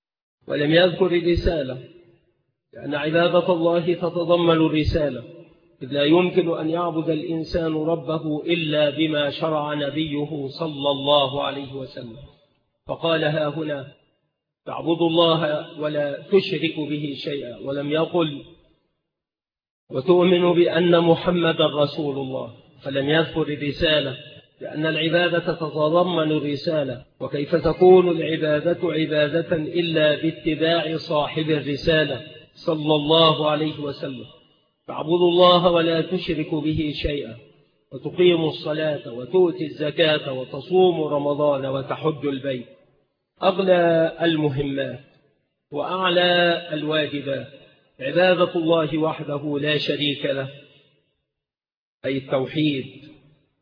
ولم يذكر الرسالة، لأن عبادة الله تتضمن الرسالة، إذ لا يمكن أن يعبد الإنسان ربه إلا بما شرع نبيه صلى الله عليه وسلم. فقال ها هنا تعبدوا الله ولا تشرك به شيئا، ولم يقل وتؤمن بأن محمد رسول الله، فلم يذكر الرسالة، لأن العبادة تتضمن الرسالة، وكيف تكون العبادة عبادة إلا باتباع صاحب الرسالة صلى الله عليه وسلم. تعبدوا الله ولا تشركوا به شيئا، وتقيموا الصلاة وتؤتي الزكاة وتصوموا رمضان وتحجوا البيت. أغلى المهمات وأعلى الواجبات عبادة الله وحده لا شريك له، أي التوحيد.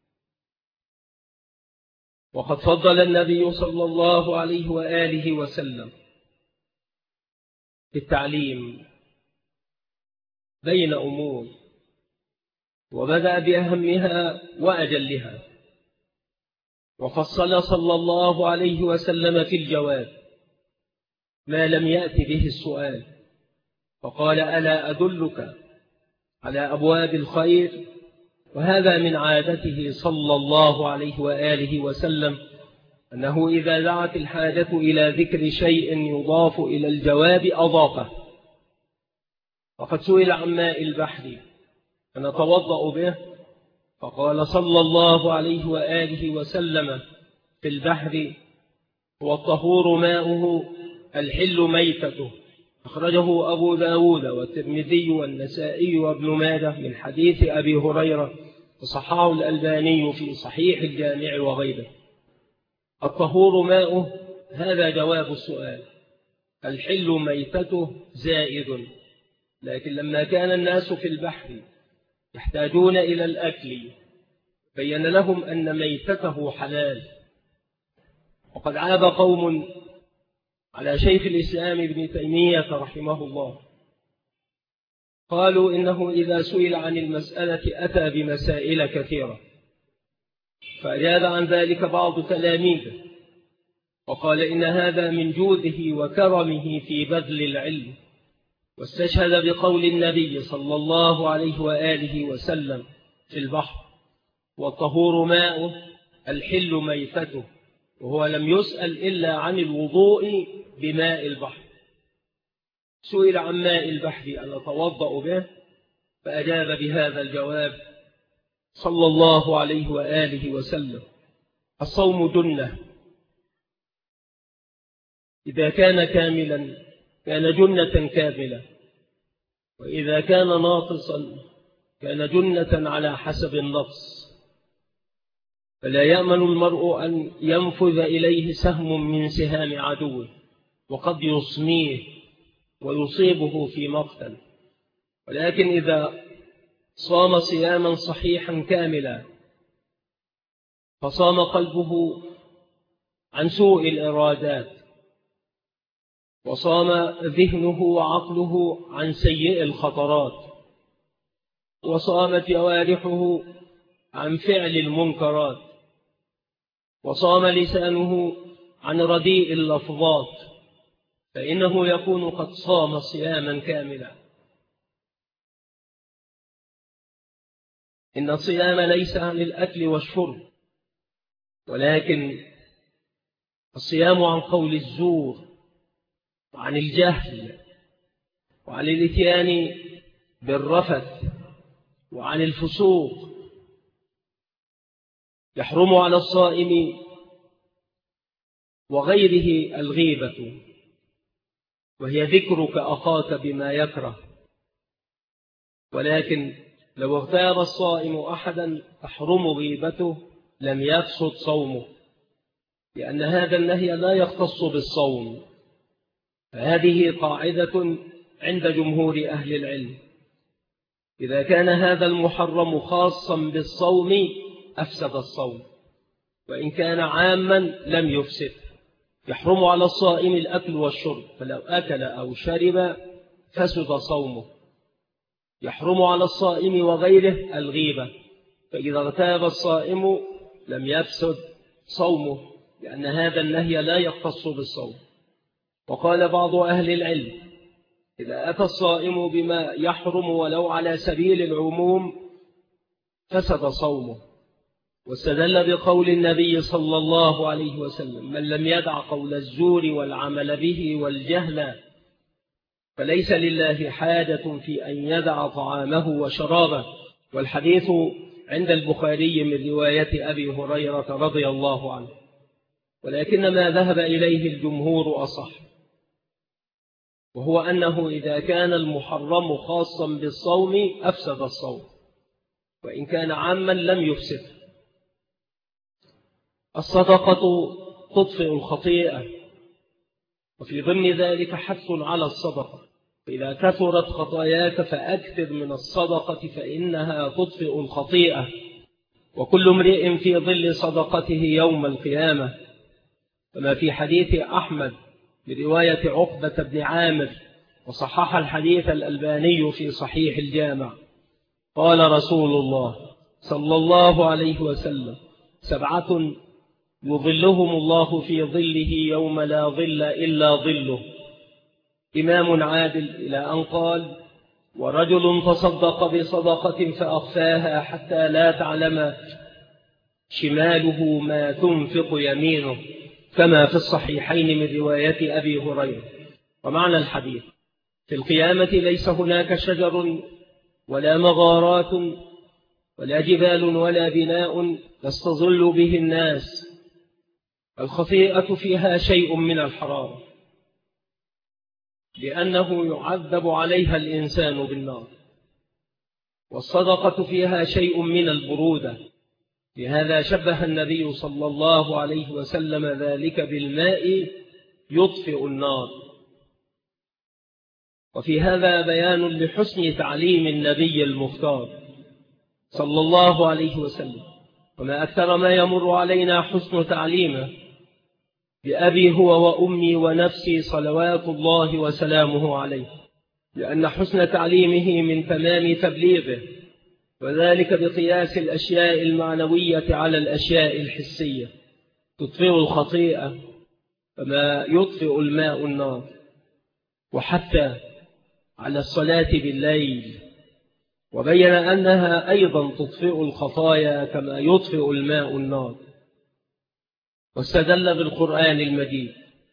وقد فضل النبي صلى الله عليه وآله وسلم في التعليم بين أمور، وبدأ بأهمها وأجلها، وفصل صلى الله عليه وسلم في الجواب ما لم يأت به السؤال، فقال ألا أدلك على أبواب الخير؟ وهذا من عادته صلى الله عليه وآله وسلم، أنه إذا دعت الحاجة إلى ذكر شيء يضاف إلى الجواب أضافه. وقد سئل عن ماء البحر فنتوضأ به، فقال صلى الله عليه وآله وسلم في البحر هو الطهور ماؤه الحل ميتته، أخرجه أبو داود والترمذي والنسائي وابن ماجه من حديث أبي هريرة، وصححه الألباني في صحيح الجامع وغيره. الطهور ماؤه هذا جواب السؤال، الحل ميتته زائد، لكن لما كان الناس في البحر يحتاجون إلى الأكل بين لهم أن ميتته حلال. وقد عاب قوم على شيخ الإسلام ابن تيمية رحمه الله، قالوا إنه إذا سئل عن المسألة أتى بمسائل كثيرة، فأجاد عن ذلك بعض تلاميذه وقال إن هذا من جوده وكرمه في بذل العلم، واستشهد بقول النبي صلى الله عليه وآله وسلم في البحر والطهور ماؤه الحل ميتته، وهو لم يسأل إلا عن الوضوء بماء البحر. سئل عن ماء البحر أن أتوضأ به، فأجاب بهذا الجواب صلى الله عليه وآله وسلم: الصوم جنة، إذا كان كاملا كان جنة كاملة، وإذا كان ناقصا كان جنة على حسب النقص، فلا يأمن المرء أن ينفذ إليه سهم من سهام عدوه، وقد يصميه ويصيبه في مقتل. ولكن إذا صام صياما صحيحا كاملا، فصام قلبه عن سوء الإرادات، وصام ذهنه وعقله عن سيء الخطرات، وصامت جوارحه عن فعل المنكرات، وصام لسانه عن رديء اللفظات، فإنه يكون قد صام صياما كاملا. إن الصيام ليس عن الأكل والشرب، ولكن الصيام عن قول الزور وعن الجهل وعن الاتيان بالرفث وعن الفسوق. يحرم على الصائم وغيره الغيبة، وهي ذكرك أخاك بما يكره، ولكن لو اغتاب الصائم أحدا تحرم غيبته لم يفسد صومه، لأن هذا النهي لا يختص بالصوم. فهذه قاعدة عند جمهور أهل العلم، إذا كان هذا المحرم خاصا بالصوم أفسد الصوم، وإن كان عاما لم يفسد. يحرم على الصائم الأكل والشرب، فلو أكل أو شرب فسد صومه. يحرم على الصائم وغيره الغيبة، فإذا اغتاب الصائم لم يفسد صومه، لأن هذا النهي لا يختص بالصوم. وقال بعض أهل العلم إذا أتى الصائم بما يحرم ولو على سبيل العموم فسد صومه. واستدل بقول النبي صلى الله عليه وسلم: من لم يدع قول الزور والعمل به والجهل فليس لله حاجة في أن يدع طعامه وشرابه. والحديث عند البخاري من رواية أبي هريرة رضي الله عنه، ولكن ما ذهب إليه الجمهور أصح، وهو أنه إذا كان المحرم خاصا بالصوم أفسد الصوم، وإن كان عاما لم يفسد. الصدقة تطفئ الخطيئة، وفي ضمن ذلك حث على الصدقة. فإذا كثرت خطاياك فأكثر من الصدقة فإنها تطفئ الخطيئة. وكل امرئ في ظل صدقته يوم القيامة، كما في حديث أحمد برواية عقبة بن عامر، وصحح الحديث الألباني في صحيح الجامع. قال رسول الله صلى الله عليه وسلم: 7 يظلهم الله في ظله يوم لا ظل إلا ظله: إمام عادل، إلى أن قال: ورجل تصدق بصدقة فأخفاها حتى لا تعلم شماله ما تنفق يمينه، كما في الصحيحين من رواية أبي هريرة. ومعنى الحديث: في القيامة ليس هناك شجر ولا مغارات ولا جبال ولا بناء تستظل به الناس. الخطيئة فيها شيء من الحرارة، لأنه يعذب عليها الإنسان بالنار. والصدقة فيها شيء من البرودة، لهذا شبه النبي صلى الله عليه وسلم ذلك بالماء يطفئ النار. وفي هذا بيان لحسن تعليم النبي المختار صلى الله عليه وسلم، وما أكثر ما يمر علينا حسن تعليمه. بأبي هو وأمي ونفسي صلوات الله وسلامه عليه، لأن حسن تعليمه من تمام تبليغه، وذلك بقياس الأشياء المعنوية على الأشياء الحسية. تطفئ الخطيئة كما يطفئ الماء النار. وحتى على الصلاة بالليل، وبين أنها أيضا تطفئ الخطايا كما يطفئ الماء النار. واستدل بالقرآن المجيد،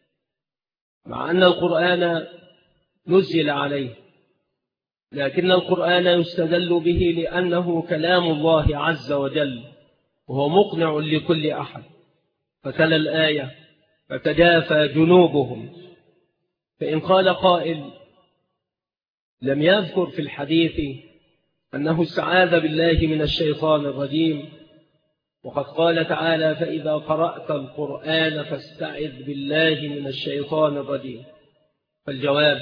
مع أن القرآن نزل عليه، لكن القرآن يستدل به لأنه كلام الله عز وجل، وهو مقنع لكل أحد. فتلا الآية: فتجافى جنوبهم. فإن قال قائل: لم يذكر في الحديث أنه استعاذ بالله من الشيطان الرجيم، وقد قال تعالى: فإذا قرأت القرآن فاستعذ بالله من الشيطان الرجيم. فالجواب: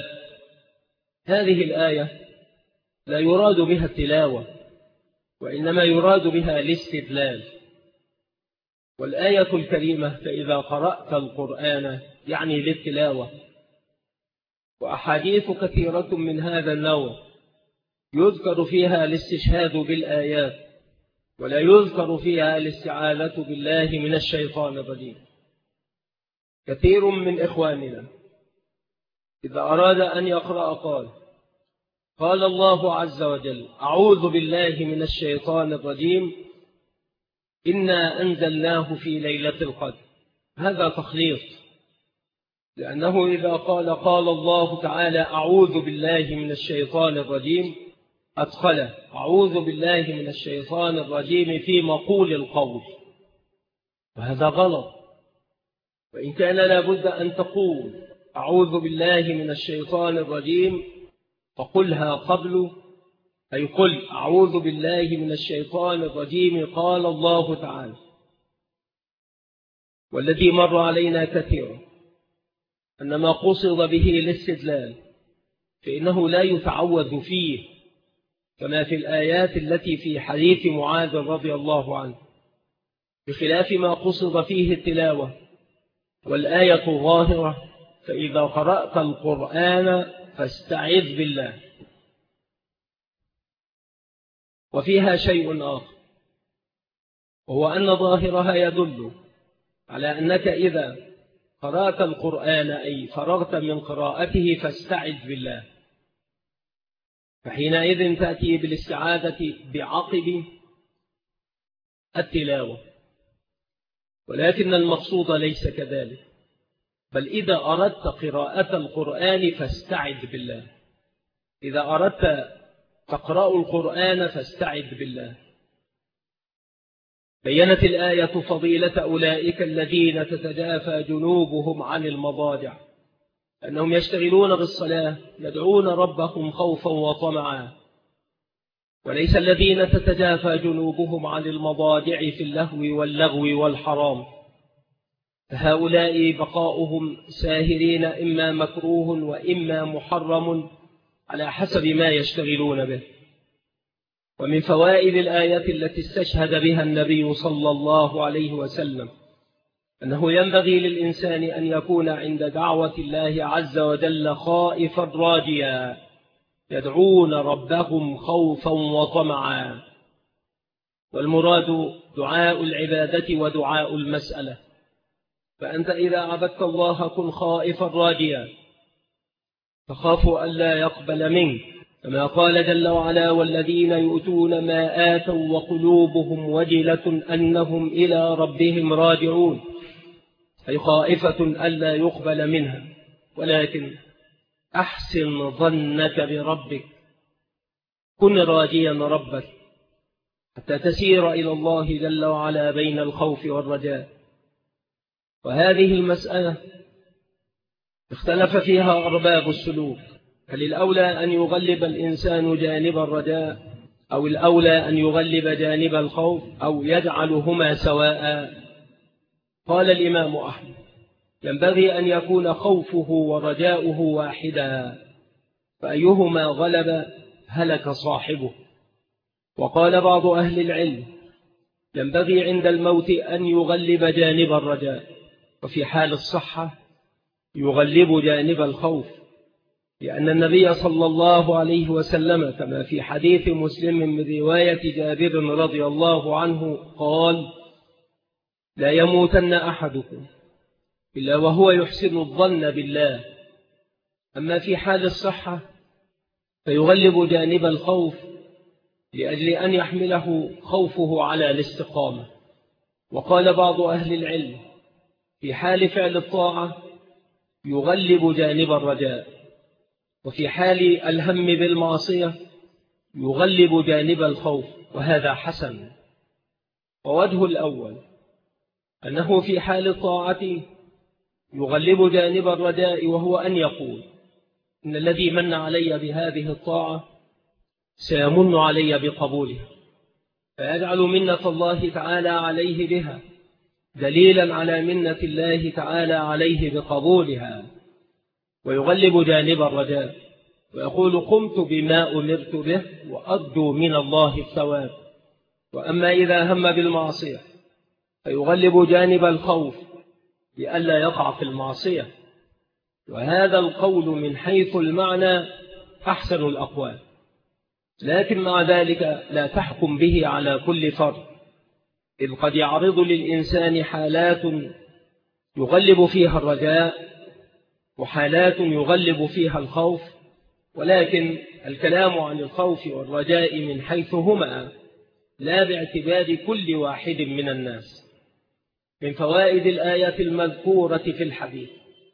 هذه الآية لا يراد بها التلاوة، وإنما يراد بها الاستدلال. والآية الكريمة فإذا قرأت القرآن يعني للتلاوة. وأحاديث كثيرة من هذا النوع يذكر فيها الاستشهاد بالآيات، ولا يذكر فيها الاستعاذة بالله من الشيطان الرجيم. كثير من إخواننا إذا أراد أن يقرأ قال الله عز وجل: أعوذ بالله من الشيطان الرجيم، إنا أنزلناه في ليلة القدر. هذا تخليط، لأنه إذا قال الله تعالى: أعوذ بالله من الشيطان الرجيم، أدخل أعوذ بالله من الشيطان الرجيم في مقول القول، وهذا غلط. وإن كان لابد أن تقول أعوذ بالله من الشيطان الرجيم فقلها قبل، أي قل أعوذ بالله من الشيطان الرجيم قال الله تعالى. والذي مر علينا كثيرا أن ما قصد به الاستدلال فإنه لا يتعوذ فيه، كما في الآيات التي في حديث معاذ رضي الله عنه، بخلاف ما قصد فيه التلاوة. والآية ظاهرة: فإذا قرأت القرآن فاستعذ بالله. وفيها شيء آخر، وهو أن ظاهرها يدل على أنك إذا قرأت القرآن أي فرغت من قراءته فاستعذ بالله، فحينئذ تأتي بالاستعاذة بعقب التلاوة. ولكن المقصود ليس كذلك، بل إذا أردت قراءة القرآن فاستعذ بالله. إذا أردت تقرأ القرآن فاستعذ بالله. بيّنت الآية فضيلة أولئك الذين تتجافى جنوبهم عن المضاجع، أنهم يشتغلون بالصلاة يدعون ربهم خوفا وطمعا، وليس الذين تتجافى جنوبهم عن المضاجع في اللهو واللغو والحرام، فهؤلاء بقاؤهم ساهرين إما مكروه وإما محرم على حسب ما يشتغلون به. ومن فوائد الآية التي استشهد بها النبي صلى الله عليه وسلم أنه ينبغي للإنسان أن يكون عند دعوة الله عز وجل خائفا راجيا، يدعون ربهم خوفا وطمعا. والمراد دعاء العبادة ودعاء المسألة. فأنت إذا عبدت الله كن خائفا راجيا، فخافوا ألا يقبل منك، كما قال جل وعلا: والذين يؤتون ما آتوا وقلوبهم وجلة أنهم إلى ربهم راجعون، أي خائفة ألا يقبل منها. ولكن أحسن ظنك بربك، كن راجيا ربك حتى تسير إلى الله جل وعلا بين الخوف والرجاء. وهذه المسألة اختلف فيها أرباب السلوك، هل الأولى أن يغلب الإنسان جانب الرجاء، أو الأولى أن يغلب جانب الخوف، أو يجعلهما سواء؟ قال الإمام أحمد: ينبغي أن يكون خوفه ورجاؤه واحدا، فأيهما غلب هلك صاحبه. وقال بعض أهل العلم: ينبغي عند الموت أن يغلب جانب الرجاء، وفي حال الصحة يغلب جانب الخوف، لأن النبي صلى الله عليه وسلم كما في حديث مسلم من رواية جابر رضي الله عنه قال: لا يموتن أحدكم إلا وهو يحسن الظن بالله. أما في حال الصحة فيغلب جانب الخوف لأجل أن يحمله خوفه على الاستقامة. وقال بعض أهل العلم: في حال فعل الطاعة يغلب جانب الرجاء، وفي حال الهم بالمعصية يغلب جانب الخوف، وهذا حسن. ووجه الأول أنه في حال الطاعة يغلب جانب الرجاء، وهو أن يقول: إن الذي من علي بهذه الطاعة سيمن علي بقبولها، فيجعل منة الله تعالى عليه بها دليلا على منة الله تعالى عليه بقبولها، ويغلب جانب الرجاء، ويقول: قمت بما أمرت به وأرجو من الله الثواب. وأما إذا هم بالمعصية فيغلب جانب الخوف لئلا يقع في المعصية. وهذا القول من حيث المعنى أحسن الأقوال، لكن مع ذلك لا تحكم به على كل فرد، إذ قد يعرض للإنسان حالات يغلب فيها الرجاء وحالات يغلب فيها الخوف. ولكن الكلام عن الخوف والرجاء من حيث هما، لا باعتبار كل واحد من الناس. من فوائد الآية المذكورة في الحديث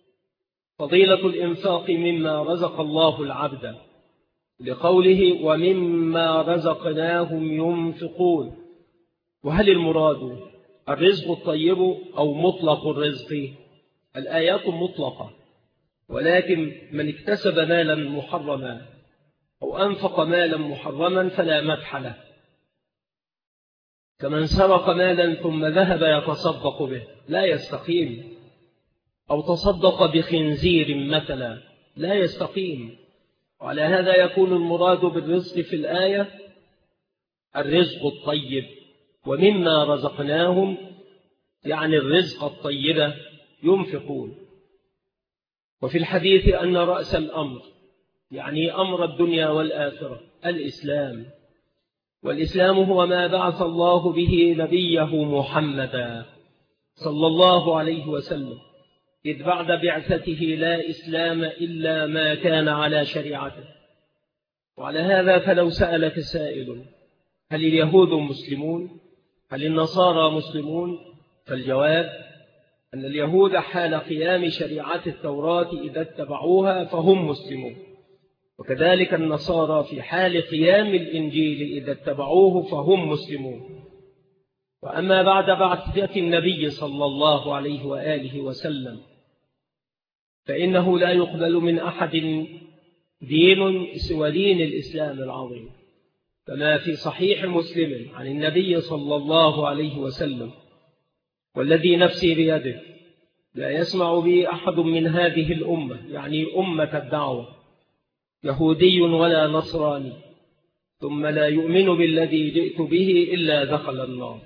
فضيلة الإنفاق مما رزق الله العبد، لقوله: ومما رزقناهم ينفقون. وهل المراد الرزق الطيب أو مطلق الرزق؟ الآيات مطلقة، ولكن من اكتسب مالا محرما أو أنفق مالا محرما فلا مدح له، كمن سرق مالا ثم ذهب يتصدق به لا يستقيم، أو تصدق بخنزير مثلا لا يستقيم. وعلى هذا يكون المراد بالرزق في الآية الرزق الطيب، ومما رزقناهم يعني الرزق الطيب ينفقون. وفي الحديث أن رأس الأمر يعني أمر الدنيا والآخرة الإسلام، والإسلام هو ما بعث الله به نبيه محمدا صلى الله عليه وسلم، إذ بعد بعثته لا إسلام إلا ما كان على شريعته. وعلى هذا فلو سألك سائل هل اليهود مسلمون؟ هل النصارى مسلمون؟ فالجواب أن اليهود حال قيام شريعة التوراة إذا اتبعوها فهم مسلمون، وكذلك النصارى في حال قيام الإنجيل إذا اتبعوه فهم مسلمون. وأما بعد بعثة النبي صلى الله عليه وآله وسلم فإنه لا يقبل من أحد دين سوى دين الإسلام العظيم، كما في صحيح مسلم عن النبي صلى الله عليه وسلم: والذي نفسي بيده لا يسمع بي أحد من هذه الأمة، يعني أمة الدعوة، يهودي ولا نصراني، ثم لا يؤمن بالذي جئت به إلا دخل النار.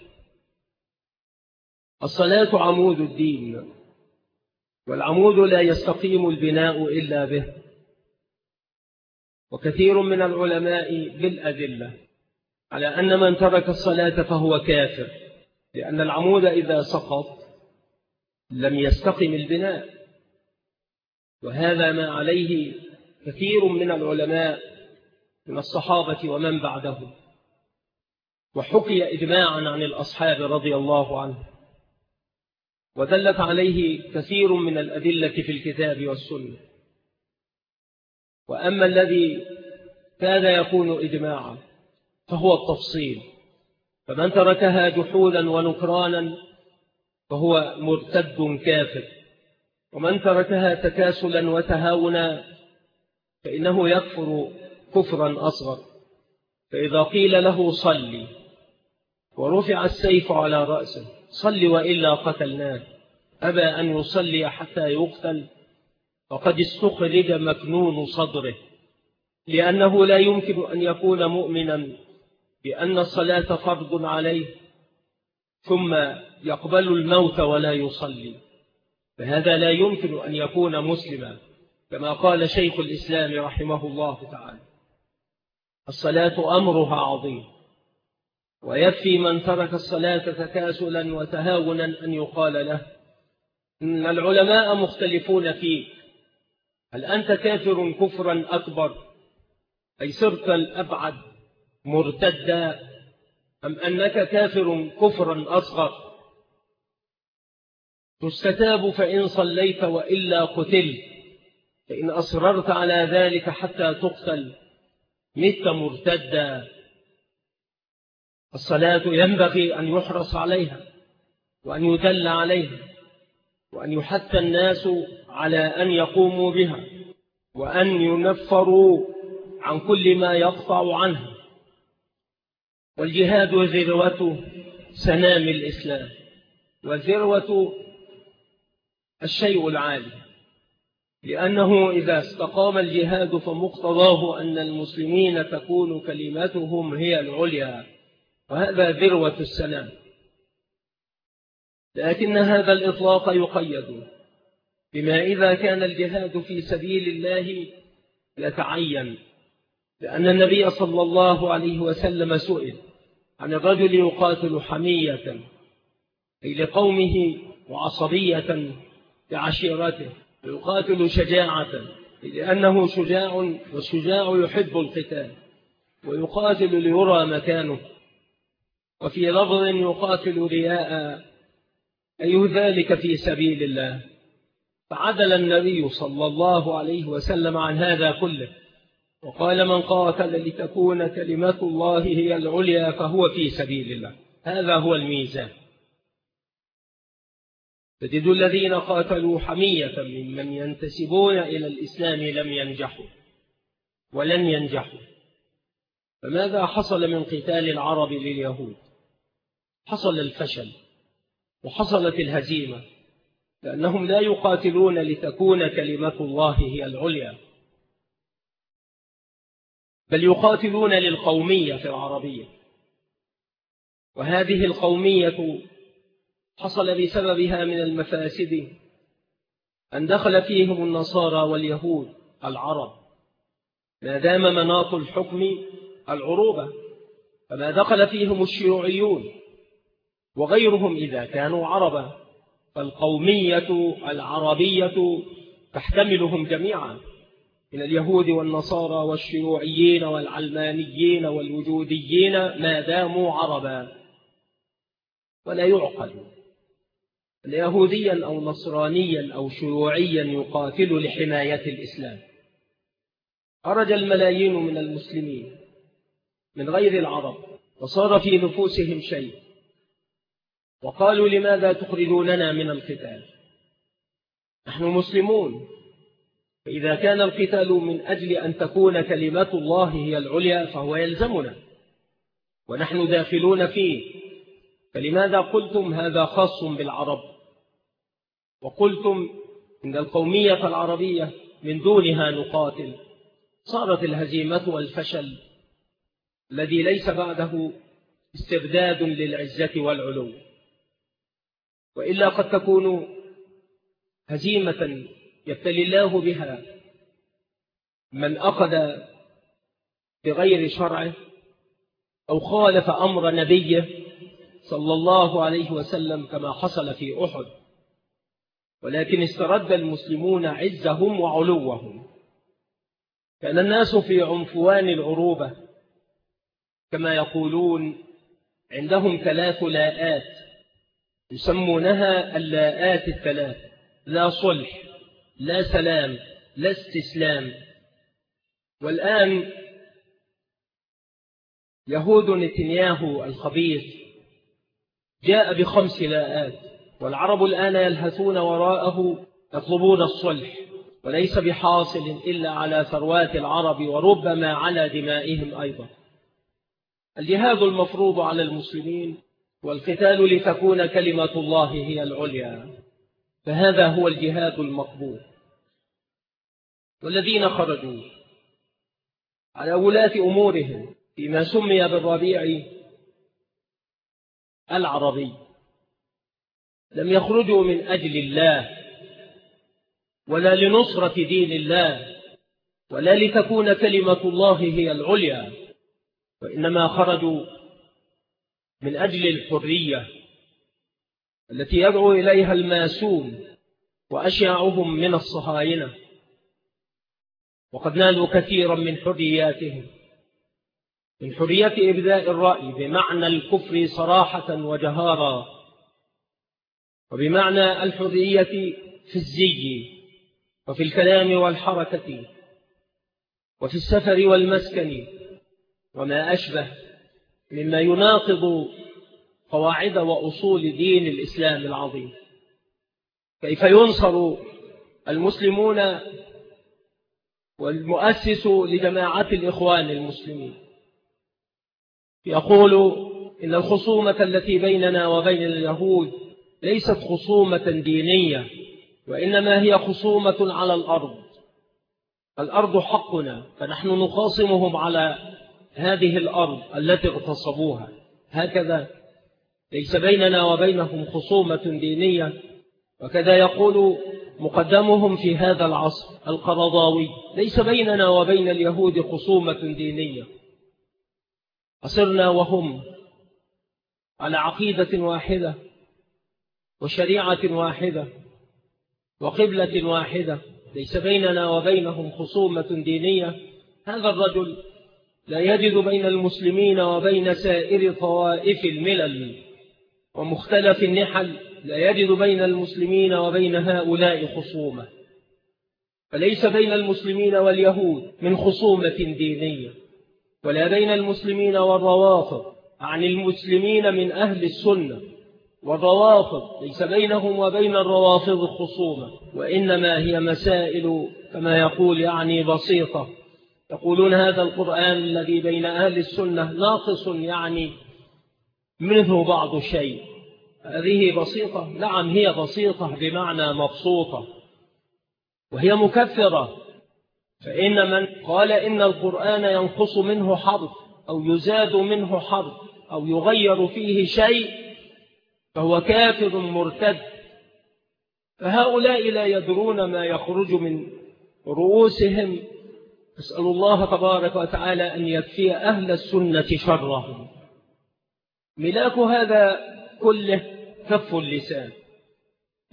الصلاة عمود الدين، والعمود لا يستقيم البناء إلا به. وكثير من العلماء بالأدلة على أن من ترك الصلاة فهو كافر، لأن العمود إذا سقط لم يستقم البناء، وهذا ما عليه كثير من العلماء من الصحابة ومن بعدهم، وحكي إجماعا عن الأصحاب رضي الله عنهم، ودلت عليه كثير من الأدلة في الكتاب والسنة. وأما الذي كان يكون إجماعا فهو التفصيل، فمن تركها جحودا ونكرانا فهو مرتد كافر، ومن تركها تكاسلا وتهاونا فإنه يكفر كفرا أصغر. فإذا قيل له صلي ورفع السيف على رأسه صل وإلا قتلناه، أبى أن يصلي حتى يقتل، فقد استخرج مكنون صدره، لأنه لا يمكن أن يكون مؤمنا بأن الصلاة فرض عليه ثم يقبل الموت ولا يصلي، فهذا لا يمكن أن يكون مسلما، كما قال شيخ الإسلام رحمه الله تعالى: الصلاة أمرها عظيم، ويكفي من ترك الصلاة تكاسلا وتهاونا أن يقال له إن العلماء مختلفون فيك، هل أنت كافر كفرا أكبر أي صرت الأبعد مرتدا، أم أنك كافر كفرا أصغر؟ تستتاب فإن صليت وإلا قتلت، فإن أصررت على ذلك حتى تقتل مت مرتدا. الصلاة ينبغي أن يحرص عليها وأن يدل عليها وأن يحث الناس على أن يقوموا بها وأن ينفروا عن كل ما يقطع عنها. والجهاد ذروة سنام الإسلام، وذروة الشيء العالي، لأنه إذا استقام الجهاد فمقتضاه أن المسلمين تكون كلمتهم هي العليا، وهذا ذروة السنام. لكن هذا الإطلاق يقيد بما إذا كان الجهاد في سبيل الله يتعين، لأن النبي صلى الله عليه وسلم سئل عن الرجل يقاتل حمية أي لقومه وعصبية لعشيرته، ويقاتل شجاعة لأنه شجاع، والشجاع يحب القتال، ويقاتل ليرى مكانه، وفي لفظ يقاتل رياء أي ذلك في سبيل الله. فعدل النبي صلى الله عليه وسلم عن هذا كله وقال: من قاتل لتكون كلمة الله هي العليا فهو في سبيل الله. هذا هو الميزان. تجد الذين قاتلوا حمية ممن ينتسبون إلى الإسلام لم ينجحوا ولن ينجحوا. فماذا حصل من قتال العرب لليهود؟ حصل الفشل وحصلت الهزيمة، لأنهم لا يقاتلون لتكون كلمة الله هي العليا، بل يقاتلون للقومية في العربية. وهذه القومية حصل بسببها من المفاسد أن دخل فيهم النصارى واليهود العرب، ما دام مناط الحكم العروبة، فما دخل فيهم الشيوعيون وغيرهم إذا كانوا عربا، فالقومية العربية تحتملهم جميعا، من اليهود والنصارى والشيوعيين والعلمانيين والوجوديين ما داموا عربا، ولا يعقل أن يهوديا أو نصرانيا أو شيوعيا يقاتل لحماية الإسلام. خرج الملايين من المسلمين من غير العرب وصار في نفوسهم شيء، وقالوا لماذا تخرجوننا من القتال؟ نحن مسلمون، فإذا كان القتال من أجل أن تكون كلمة الله هي العليا فهو يلزمنا ونحن داخلون فيه، فلماذا قلتم هذا خاص بالعرب وقلتم إن القومية العربية من دونها نقاتل؟ صارت الهزيمة والفشل الذي ليس بعده استرداد للعزة والعلو، وإلا قد تكون هزيمة يبتلي الله بها من أخذ بغير شرعه أو خالف أمر نبيه صلى الله عليه وسلم كما حصل في أحد، ولكن استرد المسلمون عزهم وعلوهم. كان الناس في عنفوان العروبة كما يقولون، عندهم 3 لاءات يسمونها اللاءات الثلاث: لا صلح، لا سلام، لا استسلام. والآن يهود نتنياهو الخبيث جاء ب5 لاءات، والعرب الآن يلهثون وراءه يطلبون الصلح، وليس بحاصل إلا على ثروات العرب وربما على دمائهم أيضا. الجهاد المفروض على المسلمين والقتال لتكون كلمة الله هي العليا، فهذا هو الجهاد المقبول. والذين خرجوا على ولاة أمورهم فيما سمي بالربيع العربي لم يخرجوا من أجل الله ولا لنصرة دين الله ولا لتكون كلمة الله هي العليا، وإنما خرجوا من أجل الحرية التي يدعو إليها الماسون وأشياعهم من الصهاينة، وقد نالوا كثيرا من حرياتهم، من حرية إبداء الرأي بمعنى الكفر صراحة وجهارا، وبمعنى الحرية في الزي وفي الكلام والحركة وفي السفر والمسكن وما أشبه مما يناقض قواعد وأصول دين الإسلام العظيم. كيف ينصر المسلمون والمؤسس لجماعة الإخوان المسلمين يقول إن الخصومة التي بيننا وبين اليهود ليست خصومة دينية، وإنما هي خصومة على الأرض. الأرض حقنا، فنحن نخاصمهم على هذه الأرض التي اغتصبوها. هكذا ليس بيننا وبينهم خصومة دينية. وكذا يقول مقدمهم في هذا العصر القرضاوي: ليس بيننا وبين اليهود خصومة دينية، أصرنا وهم على عقيدة واحدة وشريعة واحدة وقبلة واحدة، ليس بيننا وبينهم خصومة دينية. هذا الرجل لا يجد بين المسلمين وبين سائر طوائف الملل ومختلف النحل، لا يجد بين المسلمين وبين هؤلاء خصومة. فليس بين المسلمين واليهود من خصومة دينية، ولا بين المسلمين والروافض عن المسلمين من أهل السنة، والروافض ليس بينهم وبين الروافض خصومة، وإنما هي مسائل كما يقول يعني بسيطة. يقولون هذا القرآن الذي بين أهل السنة ناقص، يعني منه بعض شيء. هذه بسيطة؟ نعم، هي بسيطة بمعنى مبسوطة، وهي مكفرة. فإن من قال إن القرآن ينقص منه حرف أو يزاد منه حرف أو يغير فيه شيء فهو كافر مرتد. فهؤلاء لا يدرون ما يخرج من رؤوسهم. أسأل الله تبارك وتعالى أن يكفي أهل السنة شرهم. ملاك هذا كله كف اللسان،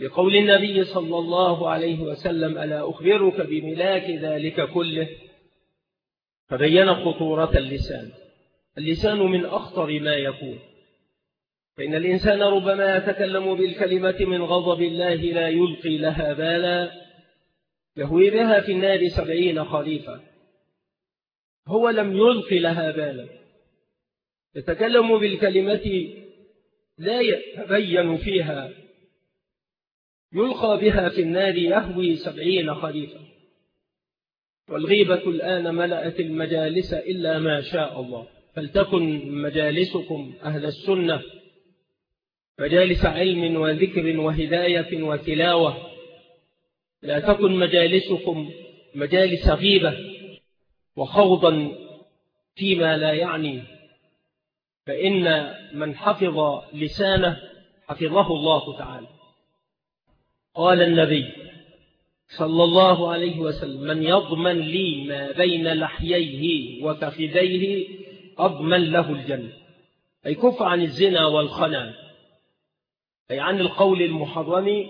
لقول النبي صلى الله عليه وسلم: ألا أخبرك بملاك ذلك كله؟ فبين خطورة اللسان. اللسان من أخطر ما يكون، فإن الإنسان ربما يتكلم بالكلمة من غضب الله لا يلقي لها بالا، يهوي بها في النار 70 خريفا. هو لم يلقي لها بالا، يتكلم بالكلمة لا يتبين فيها، يلقى بها في النار يهوي 70 خريفا. والغيبة الآن ملأت المجالس إلا ما شاء الله، فلتكن مجالسكم أهل السنة مجالس علم وذكر وهداية وتلاوة، لا تكن مجالسكم مجالس غيبة وخوضا فيما لا يعني، فإن من حفظ لسانه حفظه الله تعالى. قال النبي صلى الله عليه وسلم: من يضمن لي ما بين لحييه وكفديه أضمن له الجنة. أي كف عن الزنا والخنا، أي عن القول المحرم،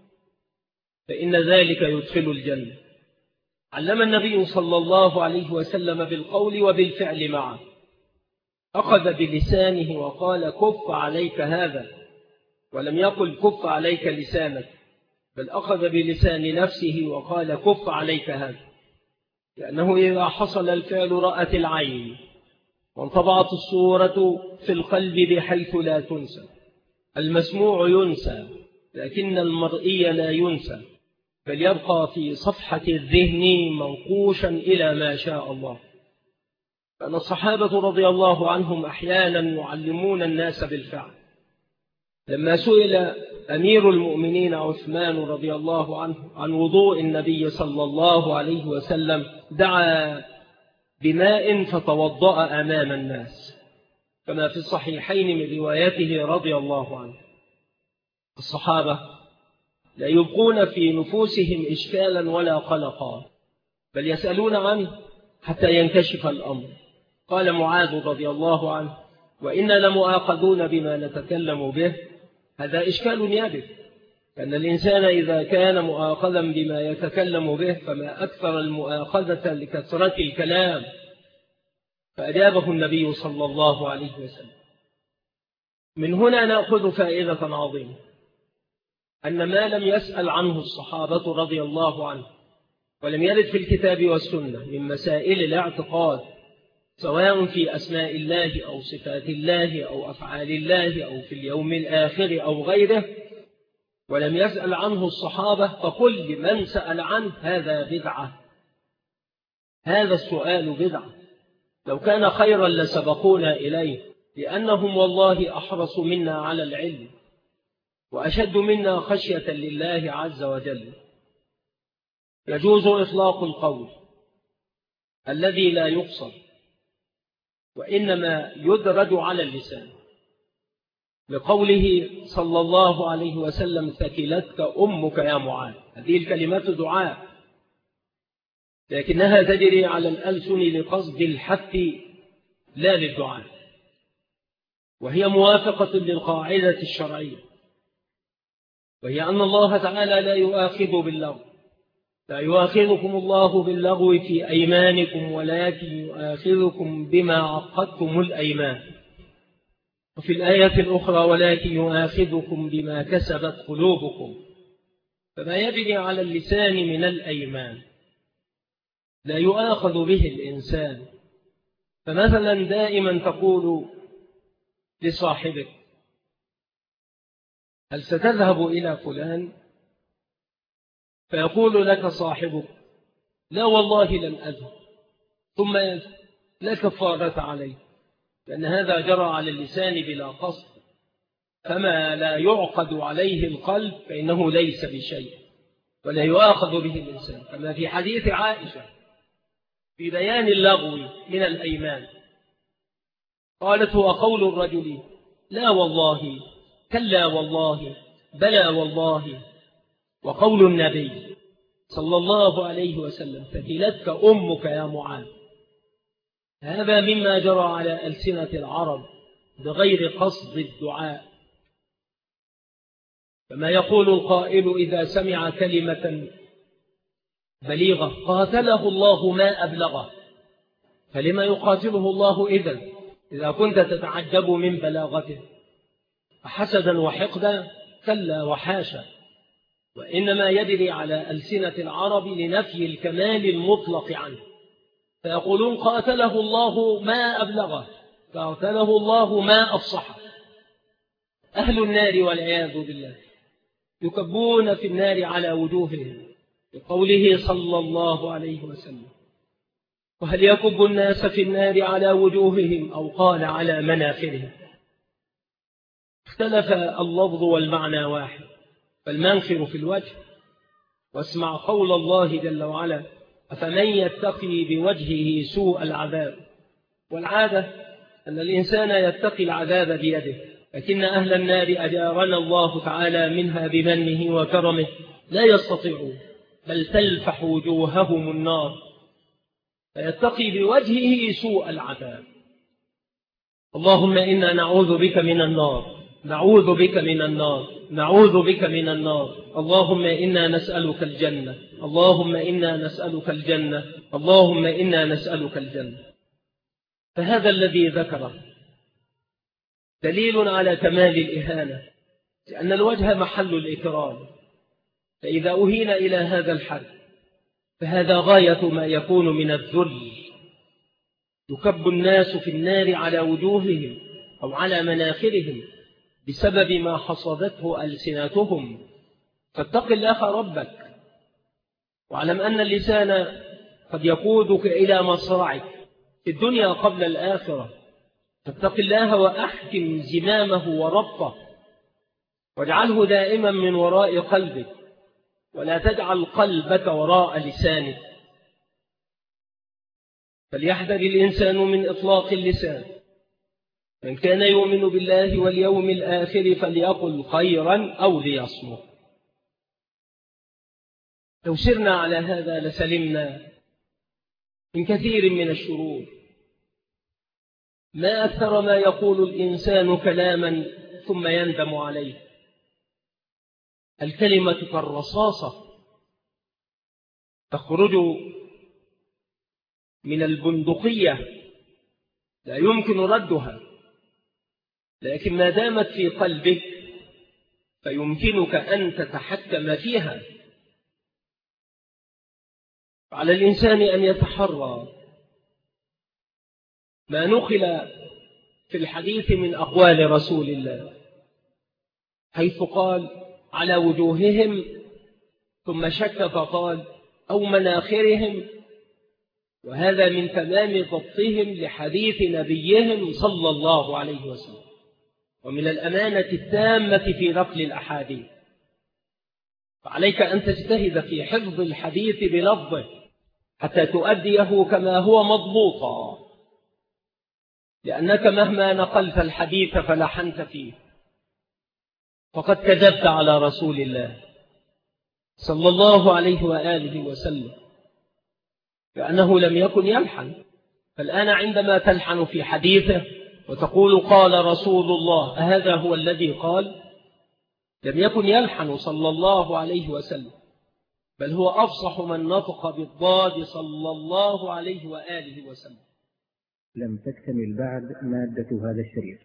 فإن ذلك يدخل الجنة. علم النبي صلى الله عليه وسلم بالقول وبالفعل معه، أخذ بلسانه وقال: كف عليك هذا، ولم يقل كف عليك لسانك، بل أخذ بلسان نفسه وقال: كف عليك هذا، لأنه إذا حصل الفعل رأت العين وانطبعت الصورة في القلب بحيث لا تنسى. المسموع ينسى لكن المرئي لا ينسى، بل يبقى في صفحة الذهن منقوشا إلى ما شاء الله. كان الصحابة رضي الله عنهم أحيانا يعلمون الناس بالفعل. لما سئل أمير المؤمنين عثمان رضي الله عنه عن وضوء النبي صلى الله عليه وسلم، دعا بماء فتوضأ أمام الناس، كما في الصحيحين من روايته رضي الله عنه. الصحابة لا يبقون في نفوسهم إشكالا ولا قلقا، بل يسألون عنه حتى ينكشف الأمر. قال معاذ رضي الله عنه: وإنا لمؤاخذون بما نتكلم به. هذا إشكال يابس، أن الإنسان إذا كان مؤاخذا بما يتكلم به فما أكثر المؤاخذة لكثرة الكلام. فأجابه النبي صلى الله عليه وسلم. من هنا نأخذ فائدة عظيمة، أن ما لم يسأل عنه الصحابة رضي الله عنه ولم يرد في الكتاب والسنة من مسائل الاعتقاد، سواء في أسماء الله أو صفات الله أو أفعال الله أو في اليوم الآخر أو غيره، ولم يسأل عنه الصحابة، فكل من سأل عنه هذا بدعة. هذا السؤال بدعة. لو كان خيرا لسبقونا إليه، لأنهم والله أحرص منا على العلم وأشد منا خشية لله عز وجل. يجوز إطلاق القول الذي لا يقصر، وإنما يدرج على اللسان، لقوله صلى الله عليه وسلم: ثكلتك أمك يا معاذ. هذه الكلمات دعاء، لكنها تجري على الألسن لقصد الحث لا للدعاء، وهي موافقة للقاعدة الشرعية، وهي أن الله تعالى لا يؤاخذ باللغو. لا يؤاخذكم الله باللغو في أيمانكم ولكن يؤاخذكم بما عقدتم الأيمان. وفي الآية الأخرى: ولكن يؤاخذكم بما كسبت قلوبكم. فما يجري على اللسان من الأيمان لا يؤاخذ به الإنسان. فمثلا دائما تقول لصاحبك: هل ستذهب إلى فلان؟ فيقول لك صاحبك: لا والله لن أذهب، ثم يذهب، لا كفارة عليه، لأن هذا جرى على اللسان بلا قصد. فما لا يعقد عليه القلب فإنه ليس بشيء ولا يؤاخذ به الإنسان. كما في حديث عائشة في بيان اللغو من الأيمان، قالت: هو قول الرجل لا والله، كلا والله، بلى والله، وقول النبي صلى الله عليه وسلم: ثكلتك أمك يا معاذ. هذا مما جرى على ألسنة العرب بغير قصد الدعاء. كما يقول القائل إذا سمع كلمة بليغة قاتله الله ما أبلغه، فلما يقاتله الله إذا كنت تتعجب من بلاغته؟ حسدا وحقدا؟ كلا وحاشا، وإنما يجري على ألسنة العرب لنفي الكمال المطلق عنه، فيقولون قاتله الله ما أبلغه، قاتله الله ما أفصحه. أهل النار والعياذ بالله يكبون في النار على وجوههم بقوله صلى الله عليه وسلم: وهل يكب الناس في النار على وجوههم أو قال على مناخرهم؟ اختلف اللفظ والمعنى واحد، فالمنخر في الوجه. واسمع قول الله جل وعلا: أفمن يتقي بوجهه سوء العذاب. والعادة أن الإنسان يتقي العذاب بيده، لكن أهل النار أجارنا الله تعالى منها بمنه وكرمه لا يستطيعون، بل تلفح وجوههم النار، فيتقي بوجهه سوء العذاب. اللهم إنا نعوذ بك من النار، نعوذ بك من النار، نعوذ بك من النار. اللهم إنا نسألك الجنة، اللهم إنا نسألك الجنة، اللهم إنا نسألك الجنة. فهذا الذي ذكره دليل على كمال الإهانة، لأن الوجه محل الإكرام، فإذا أهين إلى هذا الحد فهذا غاية ما يكون من الذل. يكب الناس في النار على وجوههم أو على مناخرهم بسبب ما حصدته ألسنتهم، فاتق الله ربك، واعلم أن اللسان قد يقودك إلى مصرعك في الدنيا قبل الآخرة. فاتق الله وأحكم زمامه وربطه، واجعله دائما من وراء قلبك، ولا تجعل قلبك وراء لسانك. فليحذر الإنسان من إطلاق اللسان. من كان يؤمن بالله واليوم الآخر فليقل خيرا أو ليصمت. لو سرنا على هذا لسلمنا من كثير من الشرور. ما أكثر ما يقول الإنسان كلاما ثم يندم عليه. الكلمة كالرصاصة تخرج من البندقية لا يمكن ردها، لكن ما دامت في قلبك فيمكنك أن تتحكم فيها. على الإنسان أن يتحرى ما نقل في الحديث من أقوال رسول الله، حيث قال على وجوههم، ثم شك فقال أو مناخرهم، وهذا من تمام ضبطهم لحديث نبيهم صلى الله عليه وسلم، ومن الأمانة التامة في نقل الأحاديث. فعليك أن تجتهد في حفظ الحديث بلفظه حتى تؤديه كما هو مضبوطا، لأنك مهما نقلت الحديث فلحنت فيه فقد كذبت على رسول الله صلى الله عليه وآله وسلم، لأنه لم يكن يلحن. فالآن عندما تلحن في حديثه وتقول قال رسول الله، هذا هو الذي قال؟ لم يكن يلحن صلى الله عليه وسلم، بل هو أفصح من نطق بالضاد صلى الله عليه وآله وسلم. لم تكتمل بعد مادة هذا الشريط،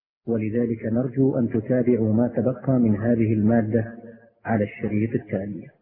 ولذلك نرجو أن تتابعوا ما تبقى من هذه المادة على الشريط التالي.